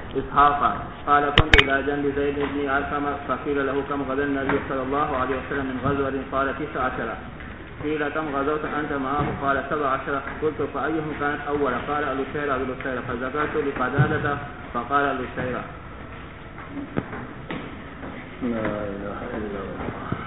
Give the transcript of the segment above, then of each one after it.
إسحاق قال كنت إلى جنب زيد بن أرقم فقيل له كم غزا النبي صلى الله عليه وسلم من غزوة؟ قال 19. قيل كم غزوت أنت معه؟ قال 17. قلت فأيهم كانت أول؟ قال الأسيرة بالأسيرة. فذكرت لقتادة فقال الأسيرة. لا إله إلا الله.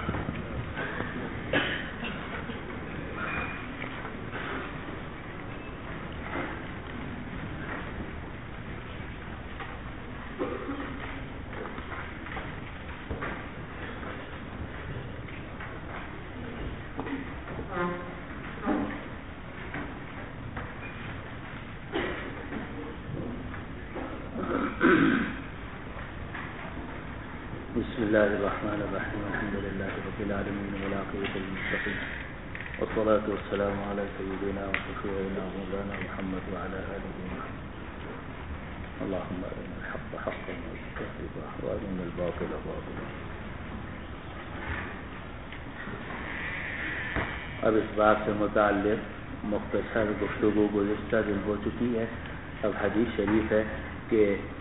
بسم الله الرحمن الرحيم. الحمد لله رب العالمين والعاقبة للمتقين والصلاة والسلام على سيدنا وشفيعنا ومولانا محمد وعلى آله وصحبه. اللهم أرنا الحق حقا وارزقنا وأرنا الباطل باطلا. اب اس بات سے متعلق مختصر گفتگو گزشتہ دن ہو چکی ہے. اب حدیث شریف ہے کہ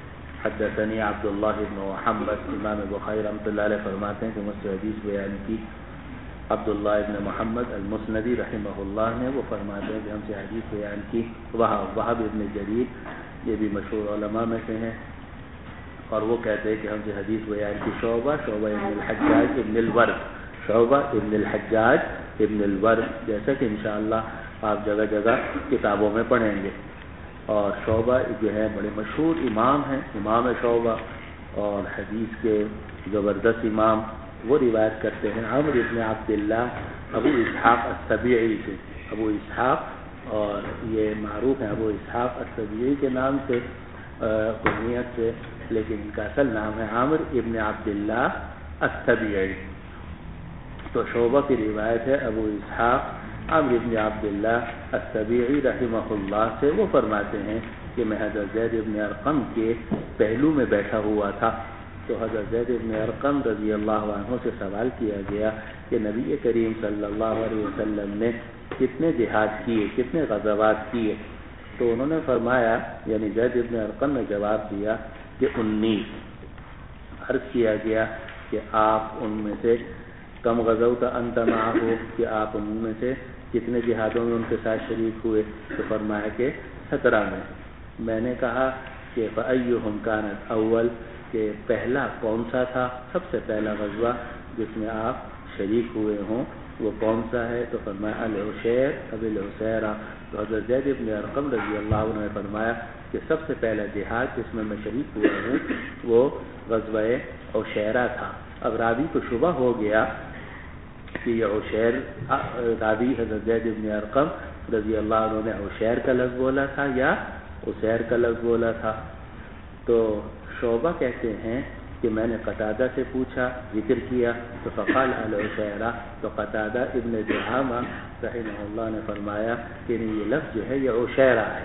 حدثنی عبداللہ بن محمد. امام بخاری رحمۃ اللہ علیہ فرماتے ہیں کہ مجھ سے حدیث بیان کی عبداللہ بن محمد المسندی رحمہ اللہ نے. وہ فرماتے ہیں کہ ہم سے حدیث بیان کی وہب ابن جریر، یہ بھی مشہور علماء میں سے ہیں، اور وہ کہتے ہیں کہ ہم سے حدیث بیان کی شعبہ ابن الحجاج ابن الورد. شعبہ ابن الحجاج ابن الورد، جیسا کہ انشاءاللہ آپ جگہ جگہ کتابوں میں پڑھیں گے. اور شعبہ جو ہے بڑے مشہور امام ہیں، امام شعبہ اور حدیث کے زبردست امام. وہ روایت کرتے ہیں عمرو ابن عبداللہ ابو اسحاق السبیعی سے. ابو اسحاق، اور یہ معروف ہے ابو اسحاق السبیعی کے نام سے کنیت سے، لیکن ان کا اصل نام ہے عمرو ابن عبداللہ السبیعی. تو شعبہ کی روایت ہے ابو اسحاق عمرو ابن عبداللہ السبیعی رحمہ اللہ سے. وہ فرماتے ہیں کہ میں حضرت زید ابن ارقم کے پہلو میں بیٹھا ہوا تھا. تو حضرت زید ابن ارقم رضی اللہ عنہ سے سوال کیا گیا کہ نبی کریم صلی اللہ علیہ وسلم نے کتنے جہاد کیے، کتنے غزوات کیے؟ تو انہوں نے فرمایا، یعنی زید ابن ارقم نے جواب دیا کہ 19. عرض کیا گیا کہ آپ ان میں سے کم غزوت انت معه، کہ آپ ان میں سے کتنے جہادوں میں ان کے ساتھ شریک ہوئے؟ تو فرمایا کہ 17 میں. میں نے کہا کہ فأيهم كانت اول، کہ پہلا کون سا تھا، سب سے پہلا غزوہ جس میں آپ شریک ہوئے ہوں وہ کون سا ہے؟ تو فرمایا العشیر ابی العسیرہ. تو حضرت زید ابن ارقم رضی اللہ عنہ نے فرمایا کہ سب سے پہلا جہاد جس میں میں شریک ہوا ہوں وہ غزوہ عشیرہ تھا. اب راوی کو شبہ ہو گیا کہ یہ عشیر، راوی حضرت زید ابن ارقم رضی اللہ عنہ نے عشیر کا لفظ بولا تھا یا عسیر کا لفظ بولا تھا. تو شعبہ کہتے ہیں کہ میں نے قتادہ سے پوچھا، ذکر کیا، تو فقال العشیرہ. تو قتادہ ابن دعامہ رحمہ اللہ نے فرمایا کہ یہ لفظ جو ہے یہ عشیرہ ہے.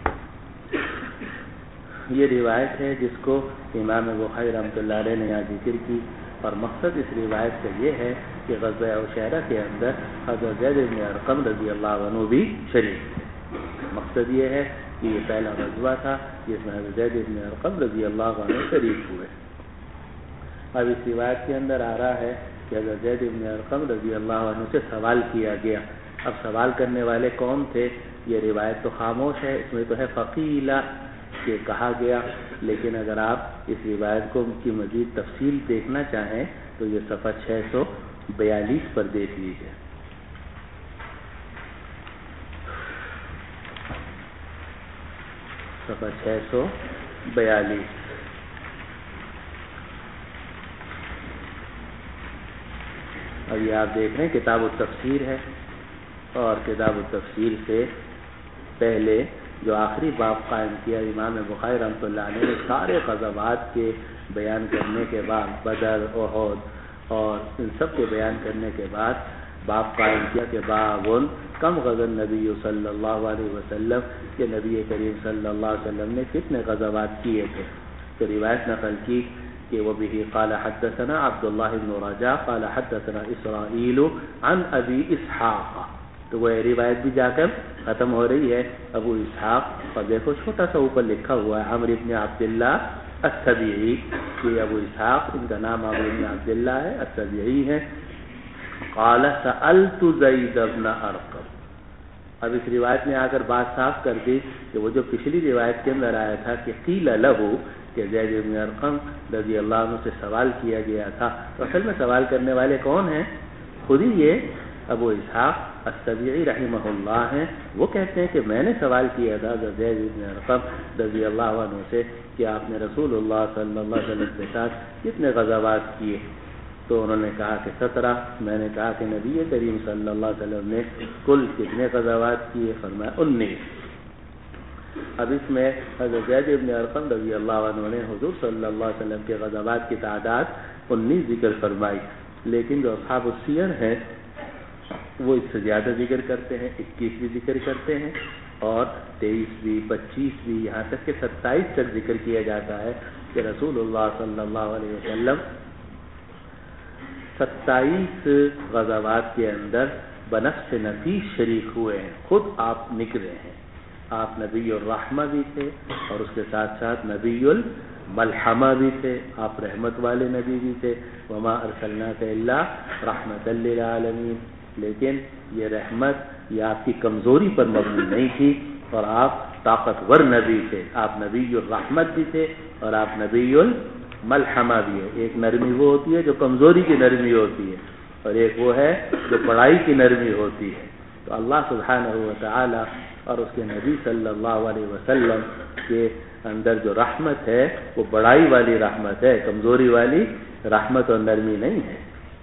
یہ روایت ہے جس کو امام بخاری رحمۃ اللہ علیہ نے یہاں ذکر کی، اور مقصد اس روایت سے یہ ہے کہ غزوہ عشیرہ کے اندر حضرت زید بن ارقم رضی اللہ عنہ بھی شریک. مقصد یہ ہے کہ یہ پہلا غزوہ تھا جس میں حضرت زید بن ارقم رضی اللہ عنہ شریک ہوئے. اب اس روایت کے اندر آ رہا ہے کہ حضرت زید بن ارقم رضی اللہ عنہ سے سوال کیا گیا. اب سوال کرنے والے کون تھے؟ یہ روایت تو خاموش ہے، اس میں تو ہے فقیلہ کہ کہا گیا، لیکن اگر آپ اس روایت کو کی مزید تفصیل دیکھنا چاہیں تو یہ صفحہ 642 پر دیکھ لیجیے. صفحہ 642. اب یہ آپ دیکھ رہے ہیں کتاب التفسیر ہے، اور کتاب التفسیر سے پہلے جو آخری باب قائم کیا امام بخاری رحمۃ اللہ علیہ نے سارے غزوات کے بیان کرنے کے بعد، بدر، احد اور ان سب کے بیان کرنے کے بعد باب قائم کیا کہ باب کم غزا النبی صلی اللہ علیہ وسلم، کہ نبی کریم صلی اللہ علیہ وسلم نے کتنے غزوات کیے تھے. تو روایت نقل کی کہ وہ بھی قال حدثنا عبداللہ بن رجاء قال حدثنا اسرائیل عن ابی اسحاق. تو وہ روایت بھی جا کر ختم ہو رہی ہے. ابو اسحاق، اور دیکھو چھوٹا سا اوپر لکھا ہوا ہے عمرو بن عبداللہ السبیعی، کہ ابو اسحاق ان کا نام عمرو بن عبداللہ ہے، السبیعی ہے. قال سألت زید بن ارقم. اب اس روایت میں آ کر بات صاف کر دی کہ وہ جو پچھلی روایت کے اندر آیا تھا کہ قیل لہ، کہ زید بن ارقم رضی اللہ عنہ سے سوال کیا گیا تھا، تو اصل میں سوال کرنے والے کون ہیں؟ خود ہی یہ ابو اسحاق السبیعی رحمہ اللہ ہیں. وہ کہتے ہیں کہ میں نے سوال کیا تھا زید بن ارقم رضی اللہ عنہ سے کہ آپ نے رسول اللہ صلی اللہ علیہ وسلم کے ساتھ کتنے غزوات کیے؟ تو انہوں نے کہا کہ 17. میں نے کہا کہ نبی کریم صلی اللہ علیہ وسلم نے کل کتنے غزوات کیے؟ فرمایا 19. اب اس میں حضرت زید بن ارقم رضی اللہ عنہ نے حضور صلی اللہ علیہ وسلم کے غزوات کی تعداد 19 ذکر فرمائی، لیکن جو اصحاب السیر ہیں وہ اس سے زیادہ ذکر کرتے ہیں، 21 بھی ذکر کرتے ہیں اور 23 بھی، 25 بھی، یہاں تک کہ 27 تک ذکر کیا جاتا ہے کہ رسول اللہ صلی اللہ علیہ وسلم 27 غزوات کے اندر بنفس نفیس شریک ہوئے ہیں، خود آپ نکلے ہیں. آپ نبی الرحمہ بھی تھے اور اس کے ساتھ ساتھ نبی الملحمہ بھی تھے، آپ رحمت والے نبی بھی تھے. وما ارسلناک الا رحمۃ للعالمین. لیکن یہ رحمت یہ آپ کی کمزوری پر مبنی نہیں تھی اور آپ طاقتور نبی تھے. آپ نبی الرحمت بھی تھے اور آپ نبی الملحمہ بھی ہے. ایک نرمی وہ ہوتی ہے جو کمزوری کی نرمی ہوتی ہے اور ایک وہ ہے جو بڑائی کی نرمی ہوتی ہے. تو اللہ سبحانہ و تعالی اور اس کے نبی صلی اللہ علیہ وسلم کے اندر جو رحمت ہے وہ بڑائی والی رحمت ہے، کمزوری والی رحمت اور نرمی نہیں ہے.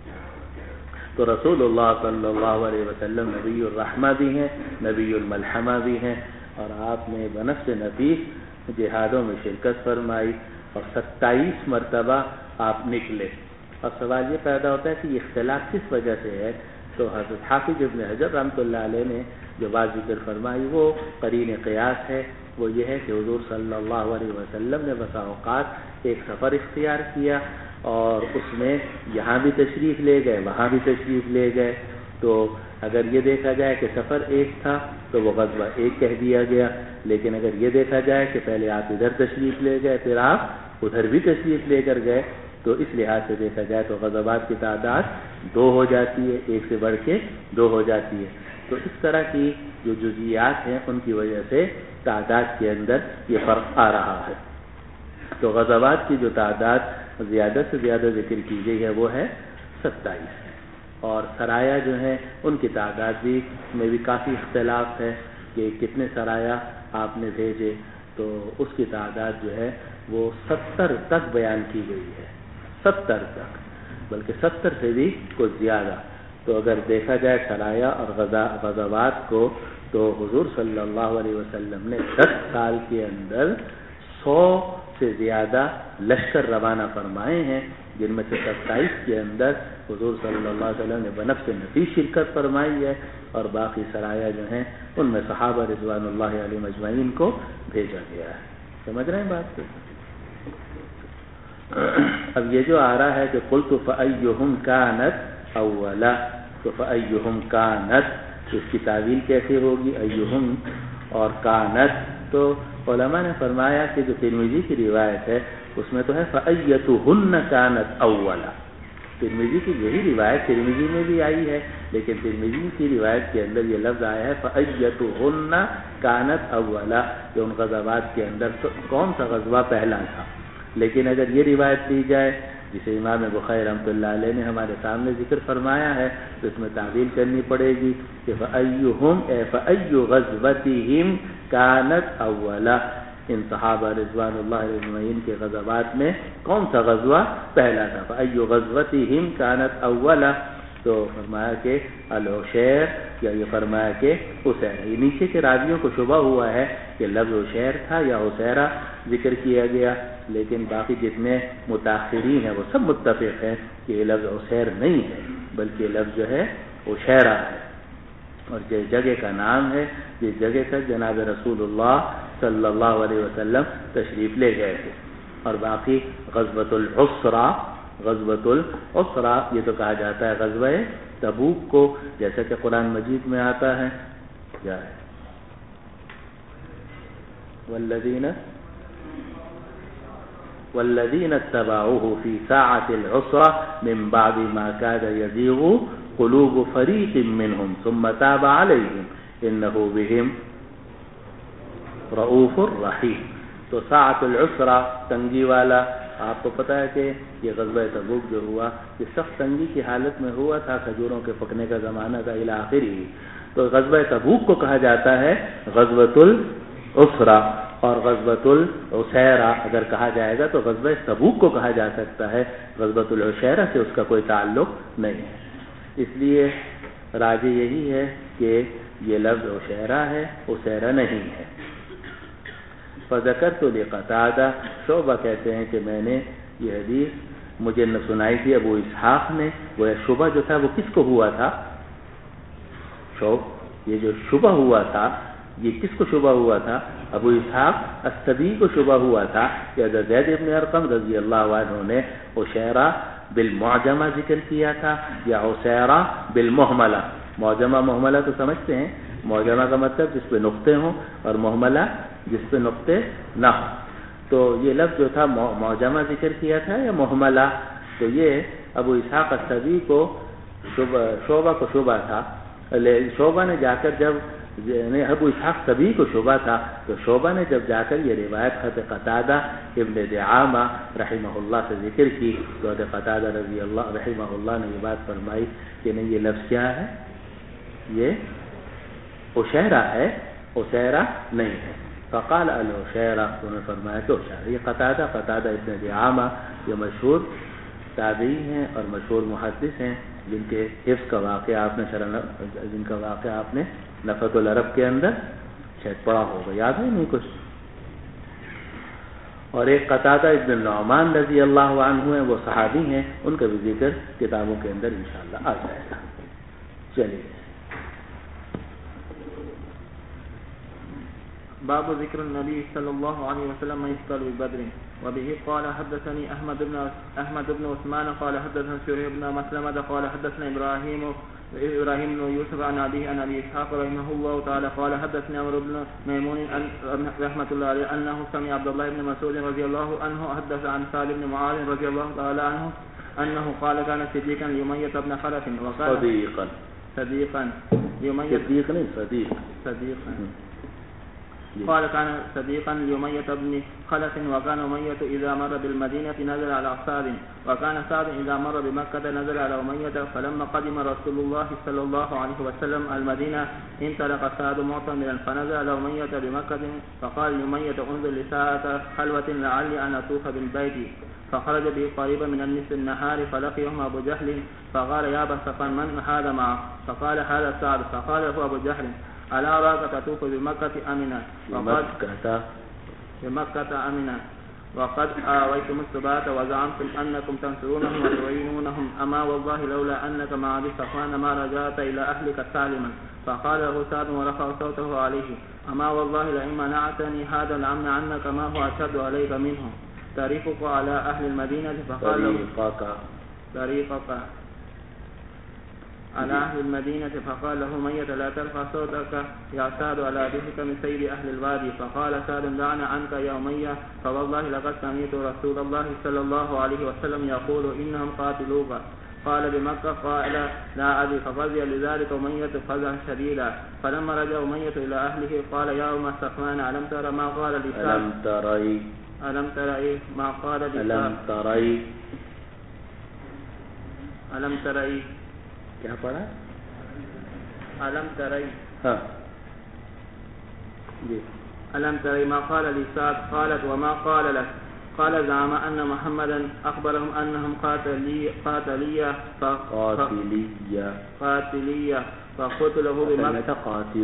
تو رسول اللہ صلی اللہ علیہ وسلم نبی الرحمہ بھی ہیں، نبی الملحمہ بھی ہیں، اور آپ نے بنفس نفیس جہادوں میں شرکت فرمائی اور 27 مرتبہ آپ نکلے. اور سوال یہ پیدا ہوتا ہے کہ یہ اختلاف کس وجہ سے ہے؟ تو حضرت حافظ ابن حجر رحمۃ اللہ علیہ نے جو بات ذکر فرمائی وہ قرین قیاس ہے. وہ یہ ہے کہ حضور صلی اللہ علیہ وسلم نے بسا اوقات ایک سفر اختیار کیا اور اس میں یہاں بھی تشریف لے گئے، وہاں بھی تشریف لے گئے. تو اگر یہ دیکھا جائے کہ سفر ایک تھا تو وہ غزوہ ایک کہہ دیا گیا، لیکن اگر یہ دیکھا جائے کہ پہلے آپ ادھر تشریف لے گئے پھر آپ ادھر بھی تشریف لے کر گئے تو اس لحاظ سے دیکھا جائے تو غزوات کی تعداد 2 ہو جاتی ہے، ایک سے بڑھ کے 2 ہو جاتی ہے. تو اس طرح کی جو جزئیات ہیں ان کی وجہ سے تعداد کے اندر یہ فرق آ رہا ہے. تو غزوات کی جو تعداد زیادہ سے زیادہ ذکر کی گئی ہے وہ ہے 27 اور سرایا جو ہیں ان کی تعداد میں بھی کافی اختلاف ہے کہ کتنے سرایا آپ نے بھیجے. تو اس کی تعداد جو ہے وہ 70 تک بیان کی گئی ہے، 70 تک، بلکہ 70 سے بھی کچھ زیادہ. تو اگر دیکھا جائے سرایا اور غزوات کو تو حضور صلی اللہ علیہ وسلم نے 10 سال کے اندر 100 سے زیادہ لشکر روانہ فرمائے ہیں، جن میں سے 27 کے اندر حضور صلی اللہ علیہ وسلم نے بنفس نفیس شرکت فرمائی ہے اور باقی سرایا جو ہیں ان میں صحابہ رضوان اللہ علیہم اجمعین کو بھیجا گیا ہے. سمجھ رہے ہیں بات کو؟ اب یہ جو آ رہا ہے کہ قلت فأیہم کانت اولا، تو فأیہم کانت اس کی تعویل کیسے ہوگی؟ ایہم اور کانت. تو علماء نے فرمایا کہ جو ترمذی کی روایت ہے اس میں تو ہے فأیتہن کانت اولا. ترمذی کی یہی روایت ترمذی میں بھی آئی ہے، لیکن ترمذی کی روایت کے اندر یہ لفظ آیا ہے فأیتہن کانت اولا، کہ ان غزوات کے اندر کون سا غزوہ پہلا تھا. لیکن اگر یہ روایت لی جائے جسے امام بخاری رحمۃ اللہ علیہ نے ہمارے سامنے ذکر فرمایا ہے تو اس میں تعویل کرنی پڑے گی کہ فأیہم اے فأی غزوتہم کانت اولا، ان صحابہ رضوان اللہ اجمعین کے غزوات میں کون سا غزوہ پہلا تھا. فأی غزوتہم کانت اولا، تو فرمایا کہ العشیر، یا یہ فرمایا کہ حسیر. یہ نیچے کے راویوں کو شبہ ہوا ہے کہ لفظ عشیر تھا یا حسیرہ ذکر کیا گیا، لیکن باقی جتنے متاخرین ہیں وہ سب متفق ہیں کہ یہ لفظ عشیر نہیں ہے بلکہ یہ لفظ جو ہے عشیرہ ہے. اور جس جگہ کا نام ہے جس جگہ تک جناب رسول اللہ صلی اللہ علیہ وسلم تشریف لے گئے تھے. اور باقی غزوۃ العسرہ غزوۃ العسرہ، یہ تو کہا جاتا ہے غزوہ تبوک کو، جیسا کہ قرآن مجید میں آتا ہے کیا ہے والذین اتبعوه فی ساعة العسرة من بعد ما كاد يزيغ قلوب فریق منهم ثم تاب علیہم انہ بہم رؤوف الرحیم۔ تو ساعة العسرہ تنگی والا، آپ کو پتا ہے کہ یہ غزوہ تبوک جو ہوا یہ سخت تنگی کی حالت میں ہوا تھا، کھجوروں کے پکنے کا زمانہ تھا الی آخرہ، تو غزوہ تبوک کو کہا جاتا ہے غزوۃ العسرہ، اور غزوۃ العشیرہ اگر کہا جائے گا تو غزوہ تبوک کو کہا جا سکتا ہے، غزوۃ العشیرہ سے اس کا کوئی تعلق نہیں ہے۔ اس لیے راجح یہی ہے کہ یہ لفظ عشیرہ ہے، عشیرہ نہیں ہے۔ فذکرت لقتادہ، شعبہ کہتے ہیں کہ میں نے یہ حدیث مجھے سنائی تھی ابو اسحاق نے، وہ شبہ جو تھا وہ کس کو ہوا تھا؟ یہ جو شبہ ہوا تھا یہ کس کو شبہ ہوا تھا؟ ابو اسحاق السبی کو شبہ ہوا تھا کہ زید بن ارقم رضی اللہ عنہ نے عشیرہ بالمعجمہ ذکر کیا تھا یا عشیرہ بالمہملہ۔ معجمہ مہملہ تو سمجھتے ہیں، معجمہ کا مطلب جس پہ نقطے ہوں اور مہملہ جس پہ نقطے نہ ہوں، تو یہ لفظ جو تھا معجمہ ذکر کیا تھا یا مہملہ، تو یہ ابو اسحاق السبی کو شعبہ کو شبہ تھا۔ شعبہ نے جا کر جب ابو اسحاق سبی کو شعبہ تھا تو شعبہ نے جب جا کر یہ روایت حضرت قتادہ ابن دعامہ رحمہ اللہ سے ذکر کی تو حضرت قتادہ رضی اللہ رحمہ اللہ نے یہ بات فرمائی کہ نہیں، یہ لفظ کیا ہے؟ یہ عشیرہ ہے، عشیرہ نہیں ہے۔ فقال العشیرہ، انہوں نے فرمایا کہ عشیرہ۔ یہ قتادہ ابن دعامہ یہ مشہور تابعی ہیں اور مشہور محدث ہیں جن کے حفظ کا واقعہ آپ نے نفۃ العرب کے اندر شاید پڑھا ہوگا، یاد ہے نہیں کچھ؟ اور ایک قتادہ ابن نعمان رضی اللہ عنہ ہیں، وہ صحابی ہیں، ان کا بھی ذکر کتابوں کے اندر انشاءاللہ آ جائے گا۔ چلیے، باب ذکر النبی صلی اللہ علیہ وسلم من يفطر ببدر وبه قال حدثني احمد بن عثمان قال حدثنا شريح بن مسلمة قال حدثنا ابراهيم بن يوسف عن ابي اسحاق رحمه الله تعالى قال حدثني عمرو بن ميمون رحمه الله عليه انه سمع عبد الله بن مسعود رضي الله عنه حدث عن سعد بن معاذ رضي الله تعالى عنه انه قال كان صديقا لأمية بن خلف وقال صديقا قال كان صديقا لأمية بن خلف وكان أمية إذا مر بالمدينة نزل على أعصاب وكان سعد إذا مر بمكة نزل على أمية فلما قدم رسول الله صلى الله عليه وسلم المدينة انطلق سعد معتمرا فنزل على أمية بمكة فقال لأمية انظر لساعة خلوة لعلي أن أطوف بالبيت فخرج به قريبا من النصف النهار فلقيهم أبو جهل فقال يا أبا سفيان من هذا معه؟ فقال هذا سعد فقال له أبو جهل ألا أراك تطوف بمكة أمنا وقد آويتم السبات وزعمتم أنكم تنصرونهم وتعينونهم أما والله لولا أنك مع أبي صفوان ما رجعت إلى أهلك سالما فقال له سعد ورفع صوته عليه أما والله لئن منعتني هذا الأمن عنك ما هو أشد عليك منه طريقك على أهل المدينة فقال له طريقك على أهل المدينة فقال له أمية لا ترفع صوتك يا سعد على ذهك من سيد أهل الوادي فقال سعد دعنا عنك يا أمية فوالله لقد سمعت رسول الله صلى الله عليه وسلم يقول إنهم قاتلوك قال بمكة قال لا أدري ففزع لذلك أمية فزعا شديدا فلما رجع أمية إلى أهله قال يا أم صفوان ألم ترى ما قال لسعد ألم ترى ما قال لسعد ألم ترى کیا پڑھا؟ ألم ترى جی ألم ترى ما قال لسعد قالت وما قال لك قال زعم أن محمدا أخبرهم أنهم قاتلية فقتلوه بمكة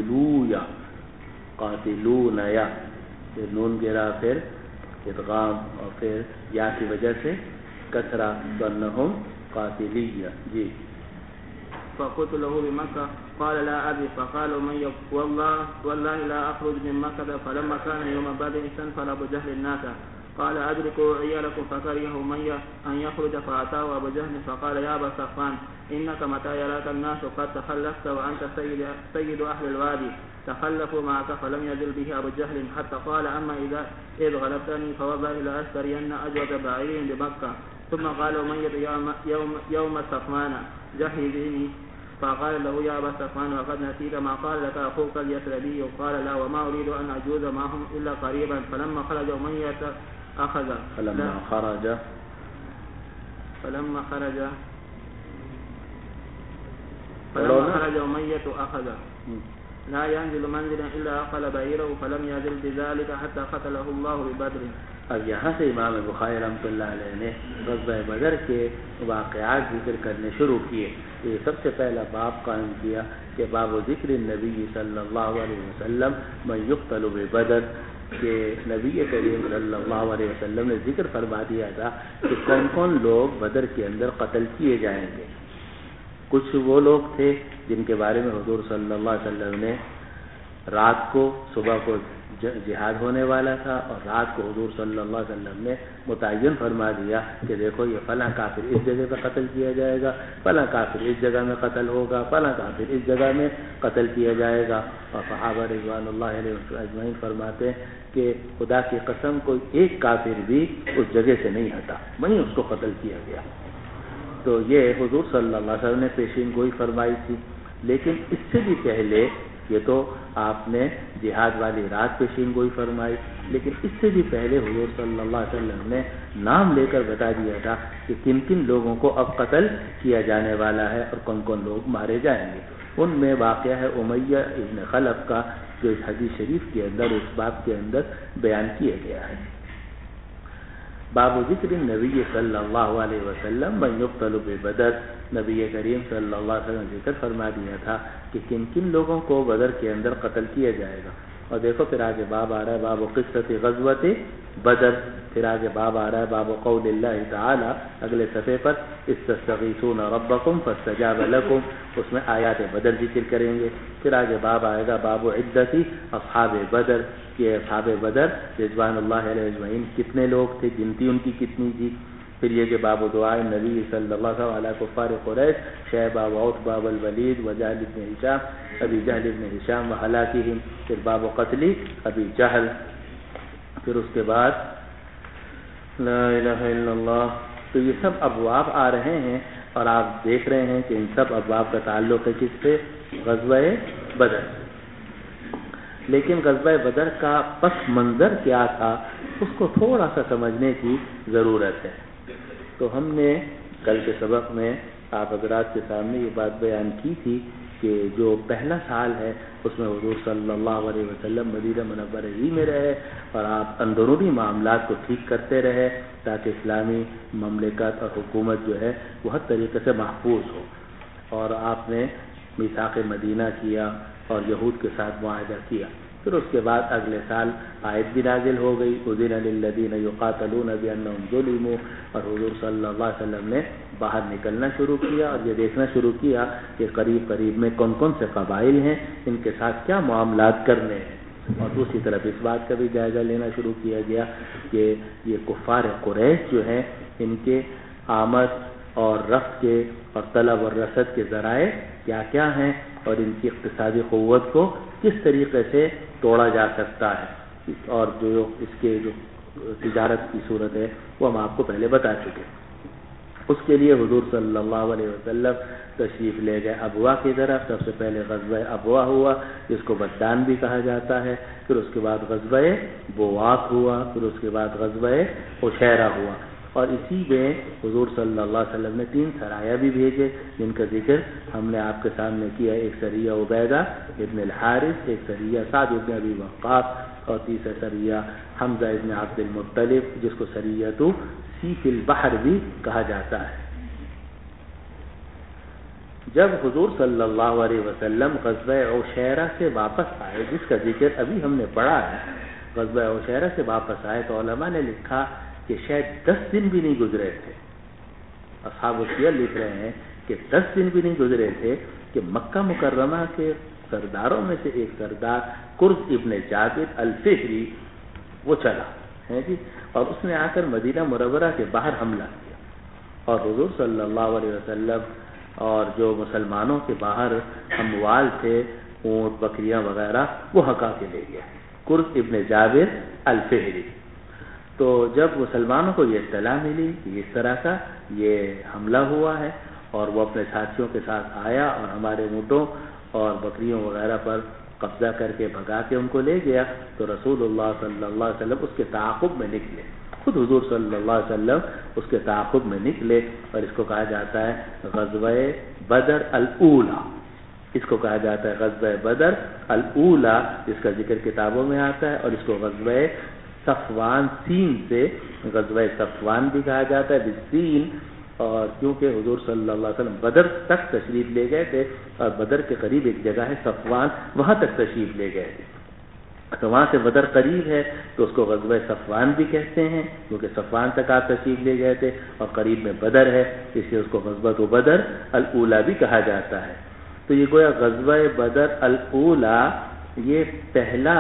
قاتلون یا نون گرا پھر ادغام اور پھر یا کی وجہ سے کسرہ انہم قاتلیہ جی فقتله بمكة قال لا أدري فقال أمية والله لا أخرج من مكة فلما كان يوم بدر استنفر أبو جهل الناس قال أدركوا عيالكم فكره أمية أن يخرج فأتاه أبو جهل فقال يا أبا صفوان إنك متى يراك الناس قد تخلفت وأنت سيد أهل الوادي تخلفوا معك فلم يزل به أبو جهل حتى قال أما إذ غلبتني فوالله لأشترين أجود بعير بمكة. ثم قال أمية يوم صفوان جهزني فقال له يا أبا صفوان وقد نسيت ما قال لك أخوك اليثربي قال لا وما أريد أن أجوز معهم إلا قريبا. فلما خرج أمية أخذ فلما خرج أمية أخذ لا ينزل منزلا إلا أقل بعيره فلم يزل بذلك حتى قتله الله ببدر. اب یہاں سے امام بخاری رحمۃ اللہ علیہ نے غزوہ بدر کے واقعات ذکر کرنے شروع کیے. یہ سب سے پہلا باب قائم کیا کہ باب ذکر النبی صلی اللہ علیہ وسلم من یقتل ببدر، کہ نبی کریم صلی اللہ علیہ وسلم نے ذکر فرما دیا تھا کہ کون کون لوگ بدر کے اندر قتل کیے جائیں گے. کچھ وہ لوگ تھے جن کے بارے میں حضور صلی اللہ علیہ وسلم نے رات کو، صبح کو جہاد ہونے والا تھا اور رات کو حضور صلی اللہ علیہ وسلم نے متعین فرما دیا کہ دیکھو یہ فلاں کافر اس جگہ پہ قتل کیا جائے گا، فلاں کافر اس جگہ میں قتل ہوگا، فلاں کافر اس جگہ میں قتل کیا جائے گا. اور صحابہ رضوان اللہ علیہ اجمعین فرماتے ہیں کہ خدا کی قسم کوئی ایک کافر بھی اس جگہ سے نہیں ہٹا، وہیں اس کو قتل کیا گیا. تو یہ حضور صلی اللہ علیہ وسلم نے پیشین گوئی فرمائی تھی. لیکن اس سے بھی پہلے یہ تو آپ نے جہاد والی رات پیشین گوئی فرمائی، لیکن اس سے بھی پہلے حضور صلی اللہ علیہ وسلم نے نام لے کر بتا دیا تھا کہ کن کن لوگوں کو اب قتل کیا جانے والا ہے اور کون کون لوگ مارے جائیں گے. ان میں واقعہ ہے امیہ ابن خلف کا، جو اس حدیث شریف کے اندر اس باب کے اندر بیان کیا گیا ہے. باب ذکر النبی صلی اللہ علیہ وسلم من یقتل ببدر، نبی کریم صلی اللہ علیہ وسلم نے ذکر فرما دیا تھا کہ کن کن لوگوں کو بدر کے اندر قتل کیا جائے گا. اور دیکھو پھر آگے باب آ رہا ہے باب قصۃ غزوۃ بدر، پھر آگے باب آ رہا ہے باب قول اللہ تعالی اگلے صفحے پر استستغیثون ربکم فاستجاب لکم، اس میں آیات بدر ذکر کریں گے. پھر آگے باب آئے گا باب عدت اصحاب بدر، کہ اصحاب بدر رضوان اللہ علیہ اجمعین کتنے لوگ تھے، گنتی ان کی کتنی تھی. پھر یہ کہ باب دعائے نبی صلی اللہ علیہ وسلم علی کفار قریش شیبہ و عتبہ والولید و جہل بن ہشام ابی جہل بن ہشام و ہلاکہم. پھر باب قتل ابی جہل. پھر اس کے بعد لا الہ الا اللہ. تو یہ سب ابواب آ رہے ہیں اور آپ دیکھ رہے ہیں کہ ان سب ابواب کا تعلق ہے کس سے؟ غزوہ بدر. لیکن غزوہ بدر کا پس منظر کیا تھا اس کو تھوڑا سا سمجھنے کی ضرورت ہے. تو ہم نے کل کے سبق میں آپ حضرات کے سامنے یہ بات بیان کی تھی کہ جو پہلا سال ہے اس میں حضور صلی اللہ علیہ وسلم مدینہ منورہ ہی میں رہے اور آپ اندرونی معاملات کو ٹھیک کرتے رہے تاکہ اسلامی مملکت اور حکومت جو ہے وہ ہر طریقے سے محفوظ ہو. اور آپ نے میثاق مدینہ کیا اور یہود کے ساتھ معاہدہ کیا. پھر اس کے بعد اگلے سال آیت بھی نازل ہو گئی اذن للذین یقاتلون بانہم ظلموا، اور حضور صلی اللہ علیہ وسلم نے باہر نکلنا شروع کیا اور یہ دیکھنا شروع کیا کہ قریب قریب میں کون کون سے قبائل ہیں، ان کے ساتھ کیا معاملات کرنے ہیں. اور دوسری طرف اس بات کا بھی جائزہ لینا شروع کیا گیا کہ یہ کفار قریش جو ہیں ان کے آمد اور رفت کے اور طلب اور رسد کے ذرائع کیا کیا ہیں اور ان کی اقتصادی قوت کو کس طریقے سے توڑا جا سکتا ہے، اور جو اس کے جو تجارت کی صورت ہے وہ ہم آپ کو پہلے بتا چکے. اس کے لیے حضور صلی اللہ علیہ وسلم تشریف لے گئے ابوا کی طرف. سب سے پہلے غزوہ ابوا ہوا جس کو بدان بھی کہا جاتا ہے. پھر اس کے بعد غزوہ بواق ہوا. پھر اس کے بعد غزوہ عشیرہ ہوا. اور اسی میں حضور صلی اللہ علیہ وسلم نے 3 سرایہ بھی بھیجے جن کا ذکر ہم نے آپ کے سامنے کیا. ایک سریہ عبیدہ ابن الحارث، ایک سریہ سعد ابن ابی وقاص اور تیسرا سریہ حمزہ ابن عبد المطلب جس کو سریۃ سیف البحر بھی کہا جاتا ہے. جب حضور صلی اللہ علیہ وسلم غزوہ عشیرہ سے واپس آئے جس کا ذکر ابھی ہم نے پڑھا ہے، غزوہ عشیرہ سے واپس آئے تو علماء نے لکھا کہ شاید 10 دن بھی نہیں گزرے تھے. اصحاب السیر لکھ رہے ہیں کہ 10 دن بھی نہیں گزرے تھے کہ مکہ مکرمہ کے سرداروں میں سے ایک سردار قرظ ابن جابر الفہری وہ چلا ہے جی. اور اس نے آ کر مدینہ منورہ کے باہر حملہ کیا اور حضور صلی اللہ علیہ وسلم اور جو مسلمانوں کے باہر اموال تھے، اونٹ بکریاں وغیرہ، وہ ہکا کے لے گیا. قرظ ابن جابر الفہری. تو جب مسلمانوں کو یہ اطلاع ملی کہ اس طرح کا یہ حملہ ہوا ہے اور وہ اپنے ساتھیوں کے ساتھ آیا اور ہمارے اونٹوں اور بکریوں وغیرہ پر قبضہ کر کے بھگا کے ان کو لے گیا، تو رسول اللہ صلی اللہ علیہ وسلم اس کے تعاقب میں نکلے. خود حضور صلی اللہ علیہ وسلم اس کے تعاقب میں نکلے اور اس کو کہا جاتا ہے غزوہ بدر الاولی. اس کو کہا جاتا ہے غزوہ بدر الاولی، جس کا ذکر کتابوں میں آتا ہے. اور اس کو غزوہ صفوان سین سے غزوہ صفوان بھی کہا جاتا ہے بالسین. اور کیونکہ حضور صلی اللہ علیہ وسلم بدر تک تشریف لے گئے تھے اور بدر کے قریب ایک جگہ ہے صفوان، وہاں تک تشریف لے گئے تھے، تو وہاں سے بدر قریب ہے تو اس کو غزوہ صفوان بھی کہتے ہیں کیونکہ صفوان تک آپ تشریف لے گئے تھے اور قریب میں بدر ہے، اس لیے اس کو غزوہ بدر الاولی بھی کہا جاتا ہے. تو یہ گویا غزوہ بدر الاولی یہ پہلا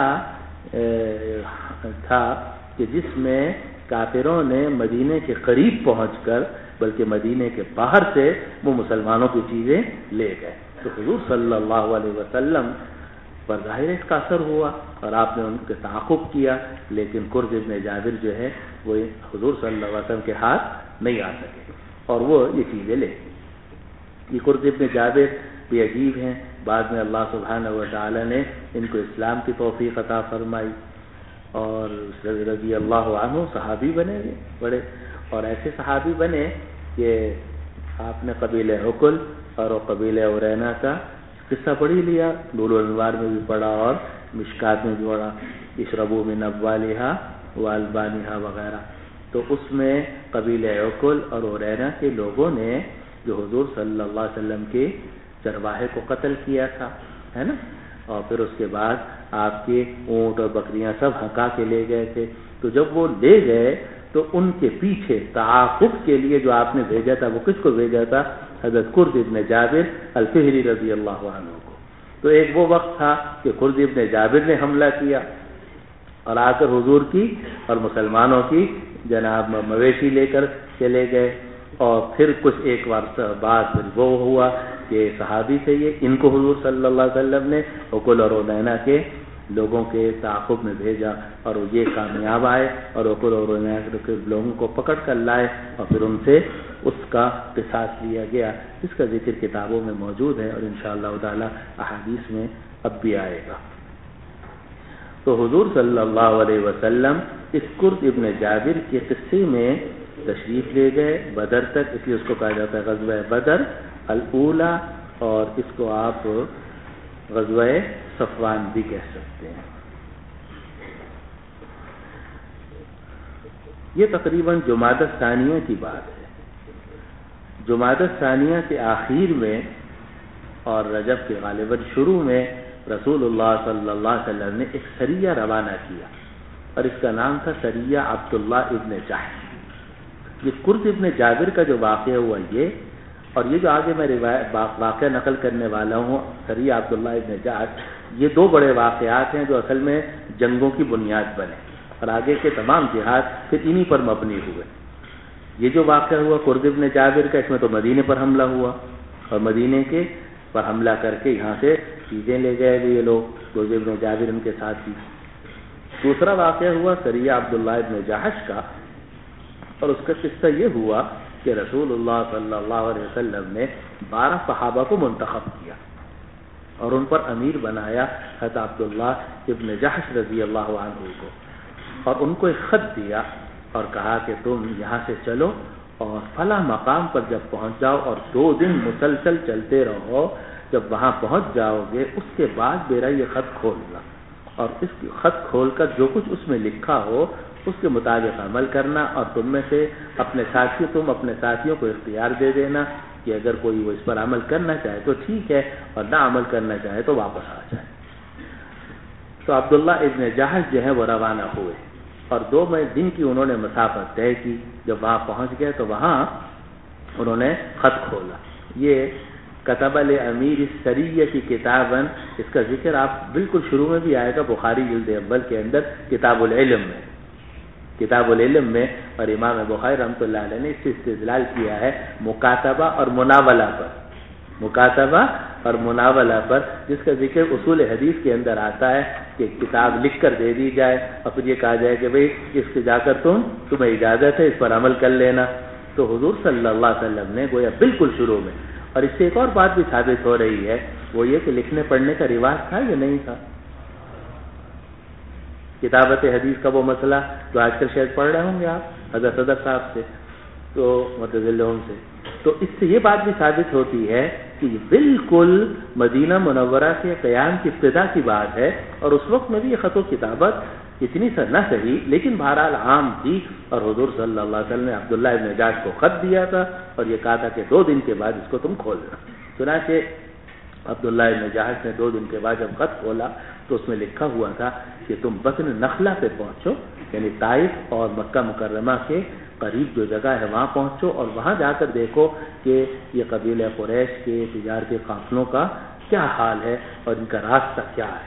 تھا کہ جس میں کافروں نے مدینے کے قریب پہنچ کر بلکہ مدینے کے باہر سے وہ مسلمانوں کی چیزیں لے گئے. تو حضور صلی اللہ علیہ وسلم پر ظاہر اس کا اثر ہوا اور آپ نے ان کے تعاقب کیا، لیکن قرظ ابن جابر جو ہے وہ حضور صلی اللہ علیہ وسلم کے ہاتھ نہیں آ سکے اور وہ یہ چیزیں لے گئے. یہ قرظ ابن جابر بھی عجیب ہیں. بعد میں اللہ سبحانہ و تعالی نے ان کو اسلام کی توفیق عطا فرمائی اور رضی اللہ عنہ صحابی بنے بڑے، اور ایسے صحابی بنے کہ آپ نے قبیلہ عقل اور قبیلہ عرینا کا قصہ پڑھ ہی لیا، نور الانوار میں بھی پڑھا اور مشکات میں بھی پڑھا، اشربوا من ابوالہا والبانہا وغیرہ. تو اس میں قبیلہ عقل اور عرینا کے لوگوں نے جو حضور صلی اللہ علیہ وسلم کے چرواہے کو قتل کیا تھا، ہے نا، اور پھر اس کے بعد آپ کے اونٹ اور بکریاں سب ہکا کے لے گئے تھے. تو جب وہ لے گئے تو ان کے پیچھے تعاقب کے لیے جو آپ نے بھیجا تھا، وہ کس کو بھیجا تھا؟ حضرت قرظ ابن جابر الفہری رضی اللہ عنہ کو. تو ایک وہ وقت تھا کہ قرظ ابن جابر نے حملہ کیا اور آ کر حضور کی اور مسلمانوں کی جناب مویشی لے کر چلے گئے. اور پھر کچھ ایک بعد وہ ہوا کہ صحابی سے یہ ان کو حضور صلی اللہ علیہ وسلم نے عقل اور عرینا کے لوگوں کے تعاقب میں بھیجا اور وہ یہ کامیاب آئے اور عقل اور عرینا کے لوگوں کو پکڑ کر لائے اور پھر ان سے اس کا قصاص لیا گیا، جس کا ذکر کتابوں میں موجود ہے اور انشاءاللہ تعالی احادیث میں اب بھی آئے گا. تو حضور صلی اللہ علیہ وسلم اس قرظ ابن جابر کے قصے میں تشریف لے گئے بدر تک، اس لیے اس کو کہا جاتا ہے غزوہ بدر الاولی، اور اس کو آپ غزوہ صفوان بھی کہہ سکتے ہیں. یہ تقریباً جمادی الثانیہ کی بات ہے. جمادی الثانیہ کے آخر میں اور رجب کے غالباً شروع میں رسول اللہ صلی اللہ علیہ وسلم نے ایک سریہ روانہ کیا اور اس کا نام تھا سریہ عبداللہ ابن جحش. یہ قرظ ابن جابر کا جو واقعہ ہوا یہ، اور یہ جو آگے میں واقعہ نقل کرنے والا ہوں سریہ عبداللہ ابن جحش، یہ دو بڑے واقعات ہیں جو اصل میں جنگوں کی بنیاد بنے اور آگے کے تمام جہاد پھر انہی پر مبنی ہوئے. یہ جو واقعہ ہوا قرظ ابن جابر کا، اس میں تو مدینے پر حملہ ہوا اور مدینے کے پر حملہ کر کے یہاں سے چیزیں لے گئے یہ لوگ، قرظ ابن جابر ان کے ساتھ تھی. دوسرا واقعہ ہوا سریہ عبداللہ ابن جحش کا، اور اس کا قصہ یہ ہوا کہ رسول اللہ صلی اللہ علیہ وسلم نے 12 صحابہ کو منتخب کیا اور ان پر امیر بنایا حضرت عبداللہ ابن جحش رضی اللہ عنہ کو، اور ان کو ایک خط دیا اور کہا کہ تم یہاں سے چلو اور فلاں مقام پر جب پہنچ جاؤ اور 2 دن مسلسل چلتے رہو، جب وہاں پہنچ جاؤ گے اس کے بعد میرا یہ خط کھولنا اور اس خط کھول کر جو کچھ اس میں لکھا ہو اس کے مطابق عمل کرنا، اور تم میں سے اپنے ساتھیوں کو اختیار دے دینا کہ اگر کوئی وہ اس پر عمل کرنا چاہے تو ٹھیک ہے اور نہ عمل کرنا چاہے تو واپس آ جائے. تو عبداللہ ابن جحش جو ہے وہ روانہ ہوئے اور 2 دن کی انہوں نے مسافت طے کی. جب وہاں پہنچ گئے تو وہاں انہوں نے خط کھولا. یہ کتب الامیر السریہ کی کتاباً، اس کا ذکر آپ بالکل شروع میں بھی آئے گا بخاری جلد اول کے اندر کتاب العلم میں. کتاب العلم میں، اور امام بخاری رحمۃ اللہ علیہ نے اس سے استدلال کیا ہے مکاتبہ اور مناولہ پر، مکاتبہ اور مناولہ پر، جس کا ذکر اصول حدیث کے اندر آتا ہے کہ کتاب لکھ کر دے دی جائے اور پھر یہ کہا جائے کہ بھئی اس سے جا کر تمہیں اجازت ہے اس پر عمل کر لینا. تو حضور صلی اللہ علیہ وسلم نے گویا بالکل شروع میں، اور اس سے ایک اور بات بھی ثابت ہو رہی ہے، وہ یہ کہ لکھنے پڑھنے کا رواج تھا یا نہیں تھا. کتابت حدیث کا وہ مسئلہ جو آج کل شاید پڑھ رہے ہوں گے آپ حضرت صدر صاحب سے، تو متضلعون سے، تو اس سے یہ بات بھی ثابت ہوتی ہے کہ بالکل مدینہ منورہ کے قیام کی ابتدا کی بات ہے، اور اس وقت میں بھی یہ خط و کتابت اتنی سر نہ صحیح لیکن بہرحال عام تھی. اور حضور صلی اللہ علیہ وسلم نے عبداللہ ابن جاش کو خط دیا تھا اور یہ کہا تھا کہ 2 دن کے بعد اس کو تم کھولنا. چنانچہ عبداللہ ابن جاش نے 2 دن کے بعد جب خط کھولا تو اس میں لکھا ہوا تھا کہ تم بطن نخلہ پہ پہنچو، یعنی طائف اور مکہ مکرمہ کے قریب جو جگہ ہے وہاں پہنچو، اور وہاں جا کر دیکھو کہ یہ قبیلہ قریش کے تجارتی قافلوں کا کیا حال ہے اور ان کا راستہ کیا ہے.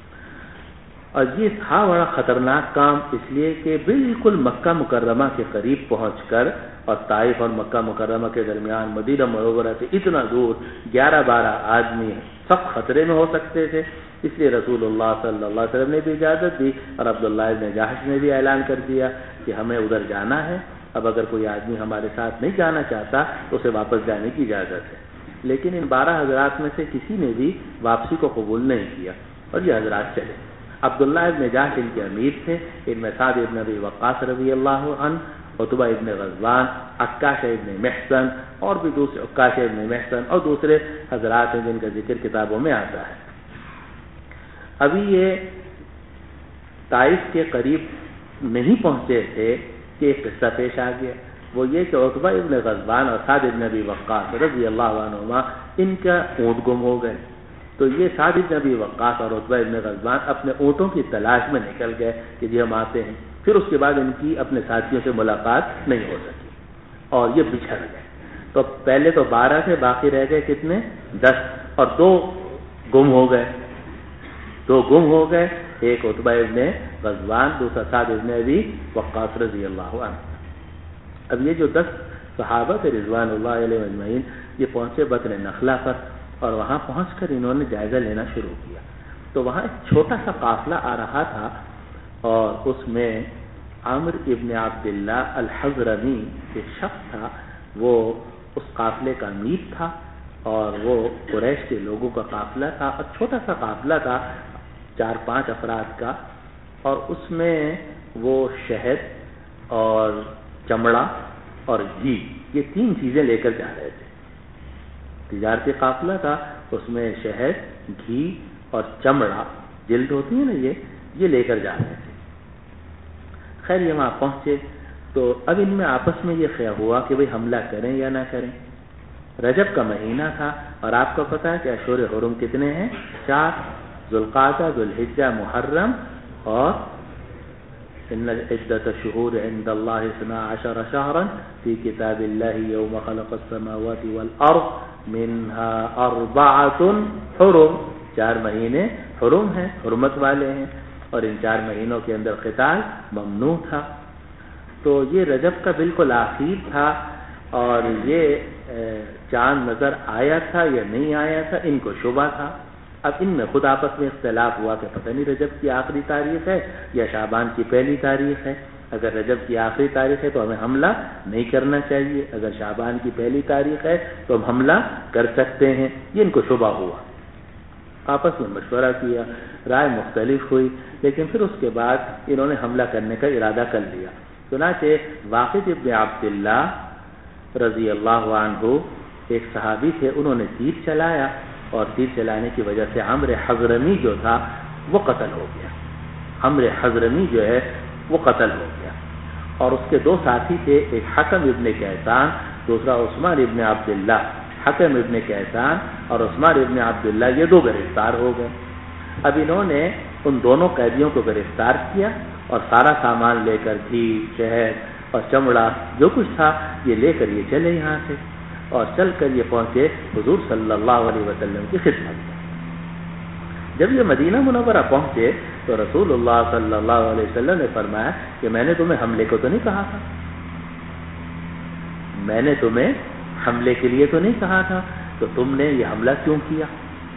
اور یہ تھا بڑا خطرناک کام، اس لیے کہ بالکل مکہ مکرمہ کے قریب پہنچ کر، اور طائف اور مکہ مکرمہ کے درمیان مدینہ منورہ سے اتنا دور 11-12 آدمی سخت خطرے میں ہو سکتے تھے. اس لیے رسول اللہ صلی اللہ علیہ وسلم نے بھی اجازت دی اور عبداللہ ابن جاحش نے بھی اعلان کر دیا کہ ہمیں ادھر جانا ہے. اب اگر کوئی آدمی ہمارے ساتھ نہیں جانا چاہتا تو اسے واپس جانے کی اجازت ہے. لیکن ان 12 حضرات میں سے کسی نے بھی واپسی کو قبول نہیں کیا اور یہ حضرات چلے. عبداللہ ابن جاحش ان کے امیر تھے. ان میں سعد ابن ابی وقاص رضی اللہ عنہ، عتبہ ابن غزوان، عکاشہ ابن محصن اور بھی دوسرے، عکاشہ ابن محصن اور دوسرے حضرات ہیں جن کا ذکر کتابوں میں آتا ہے. ابھی یہ طائف کے قریب نہیں پہنچے تھے کہ ایک قصہ پیش آ گیا. وہ یہ کہ عتبہ ابن غزوان اور سعد ابن ابی وقاص رضی اللہ عنہما ان کا اونٹ گم ہو گئے. تو یہ سعد ابن ابی وقاص اور عتبہ ابن غزوان اپنے اونٹوں کی تلاش میں نکل گئے کہ جی ہم آتے ہیں. پھر اس کے بعد ان کی اپنے ساتھیوں سے ملاقات نہیں ہو سکی اور یہ بچھڑ گئے. تو پہلے تو 12 تھے، باقی رہ گئے کتنے؟ 10، اور 2 گم ہو گئے. 2 گم ہو گئے، ایک عتبہ ابن غزوان، دوسرا سعد ابن ابی وقاص رضی اللہ عنہ. اب یہ جو 10 صحابہ تھے رضوان اللہ علیہ اجمعین، یہ پہنچے بطن نخلہ پر، اور وہاں پہنچ کر انہوں نے جائزہ لینا شروع کیا. تو وہاں ایک چھوٹا سا قافلہ آ رہا تھا اور اس میں عامر ابن عبداللہ الحضرمی ایک شخص تھا، وہ اس قافلے کا امیر تھا اور وہ قریش کے لوگوں کا قافلہ تھا اور چھوٹا سا قافلہ تھا 4-5 افراد کا، اور اس میں وہ شہد اور چمڑا اور گھی، یہ 3 چیزیں لے کر جا رہے تھے. تجارتی قافلہ تھا، اس میں شہد، گھی اور چمڑا، جلد ہوتی ہے نا یہ لے کر جا رہے تھے. خیر یہ وہاں پہنچے تو اب ان میں آپس میں یہ خیال ہوا کہ بھئی حملہ کریں یا نہ کریں. رجب کا مہینہ تھا اور آپ کو پتا ہے کہ اشہر حرم کتنے ہیں؟ 4، ذوالقعدہ، ذوالحجہ، محرم، اور ان عدۃ الشہور عند اللہ 12 شہرا فی کتاب اللہ یوم خلق السماوات والارض منها 4 حرم. 4 مہینے حرم ہیں، حرمت والے ہیں، اور ان 4 مہینوں کے اندر قتال ممنوع تھا. تو یہ رجب کا بالکل آخر تھا اور یہ چاند نظر آیا تھا یا نہیں آیا تھا ان کو شبہ تھا. اب ان میں خود آپس میں اختلاف ہوا کہ پتہ نہیں رجب کی آخری تاریخ ہے یا شعبان کی پہلی تاریخ ہے. اگر رجب کی آخری تاریخ ہے تو ہمیں حملہ نہیں کرنا چاہیے، اگر شعبان کی پہلی تاریخ ہے تو ہم حملہ کر سکتے ہیں. یہ ان کو شبہ ہوا، آپس میں مشورہ کیا، رائے مختلف ہوئی، لیکن پھر اس کے بعد انہوں نے حملہ کرنے کا ارادہ کر لیا. چنانچہ واقد ابن عبداللہ رضی اللہ عنہ ایک صحابی تھے، انہوں نے تیر چلایا اور تیر چلانے کی وجہ سے عمرو حضرمی جو تھا وہ قتل ہو گیا. عمرو حضرمی جو ہے وہ قتل ہو گیا، اور اس کے 2 ساتھی تھے، ایک حکم ابن کیسان، دوسرا عثمان ابن عبداللہ. حکم ابن کیسان اور عثمان ابن عبداللہ یہ 2 گرفتار ہو گئے. اب انہوں نے ان دونوں قیدیوں کو گرفتار کیا اور سارا سامان لے کر گھی، شہد اور چمڑا جو کچھ تھا یہ لے کر یہ چلے یہاں سے، اور چل کر یہ پہنچے حضور صلی اللہ علیہ وسلم کی خدمت میں. جب یہ مدینہ منورہ پہنچے تو رسول اللہ صلی اللہ علیہ وسلم نے فرمایا کہ میں نے تمہیں حملے کو تو نہیں کہا تھا، میں نے تمہیں حملے کے لیے تو نہیں کہا تھا، تو تم نے یہ حملہ کیوں کیا؟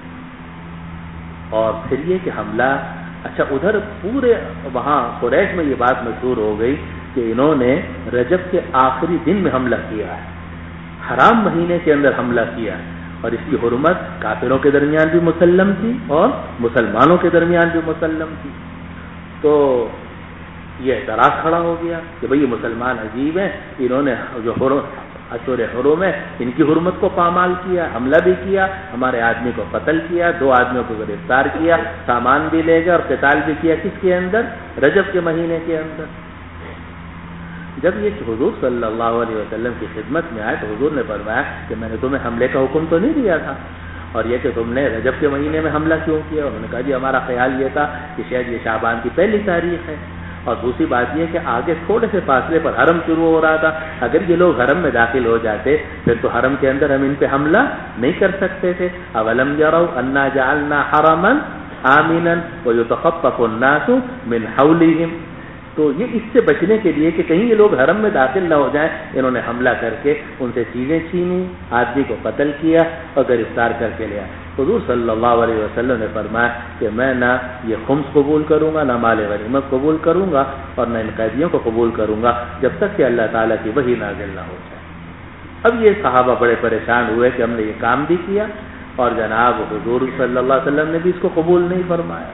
اور پھر یہ کہ حملہ، اچھا ادھر پورے وہاں قریش میں یہ بات مشہور ہو گئی کہ انہوں نے رجب کے آخری دن میں حملہ کیا ہے، حرام مہینے کے اندر حملہ کیا ہے، اور اس کی حرمت کافروں کے درمیان بھی مسلم تھی اور مسلمانوں کے درمیان بھی مسلم تھی۔ تو یہ اعتراض کھڑا ہو گیا کہ بھئی یہ مسلمان عجیب ہیں، انہوں نے جو اشہر حرم ہے ان کی حرمت کو پامال کیا، حملہ بھی کیا، ہمارے آدمی کو قتل کیا، 2 آدمیوں کو گرفتار کیا، سامان بھی لے گئے اور قتال بھی کیا، کس کے اندر؟ رجب کے مہینے کے اندر۔ جب یہ حضور صلی اللہ علیہ وسلم کی خدمت میں آئے تو حضور نے فرمایا کہ میں نے تمہیں حملے کا حکم تو نہیں دیا تھا، اور یہ کہ تم نے رجب کے مہینے میں حملہ کیوں کیا؟ انہوں نے کہا جی ہمارا خیال یہ تھا کہ شاید یہ شعبان کی پہلی تاریخ ہے، اور دوسری بات یہ کہ آگے تھوڑے سے فاصلے پر حرم شروع ہو رہا تھا، اگر یہ لوگ حرم میں داخل ہو جاتے پھر تو حرم کے اندر ہم ان پہ حملہ نہیں کر سکتے تھے۔ اولم یروا انا جعلنا حرما آمنا ویتخطف الناس من حولهم، تو یہ اس سے بچنے کے لیے کہ کہیں یہ لوگ حرم میں داخل نہ ہو جائیں، انہوں نے حملہ کر کے ان سے چیزیں چھینی، آدمی کو قتل کیا اور گرفتار کر کے لیا۔ حضور صلی اللہ علیہ وسلم نے فرمایا کہ میں نہ یہ خمس قبول کروں گا، نہ مال غنیمت قبول کروں گا، اور نہ ان قیدیوں کو قبول کروں گا جب تک کہ اللہ تعالیٰ کی وحی نازل نہ ہو جائے۔ اب یہ صحابہ بڑے پریشان ہوئے کہ ہم نے یہ کام بھی کیا اور جناب حضور صلی اللہ علیہ وسلم نے بھی اس کو قبول نہیں فرمایا۔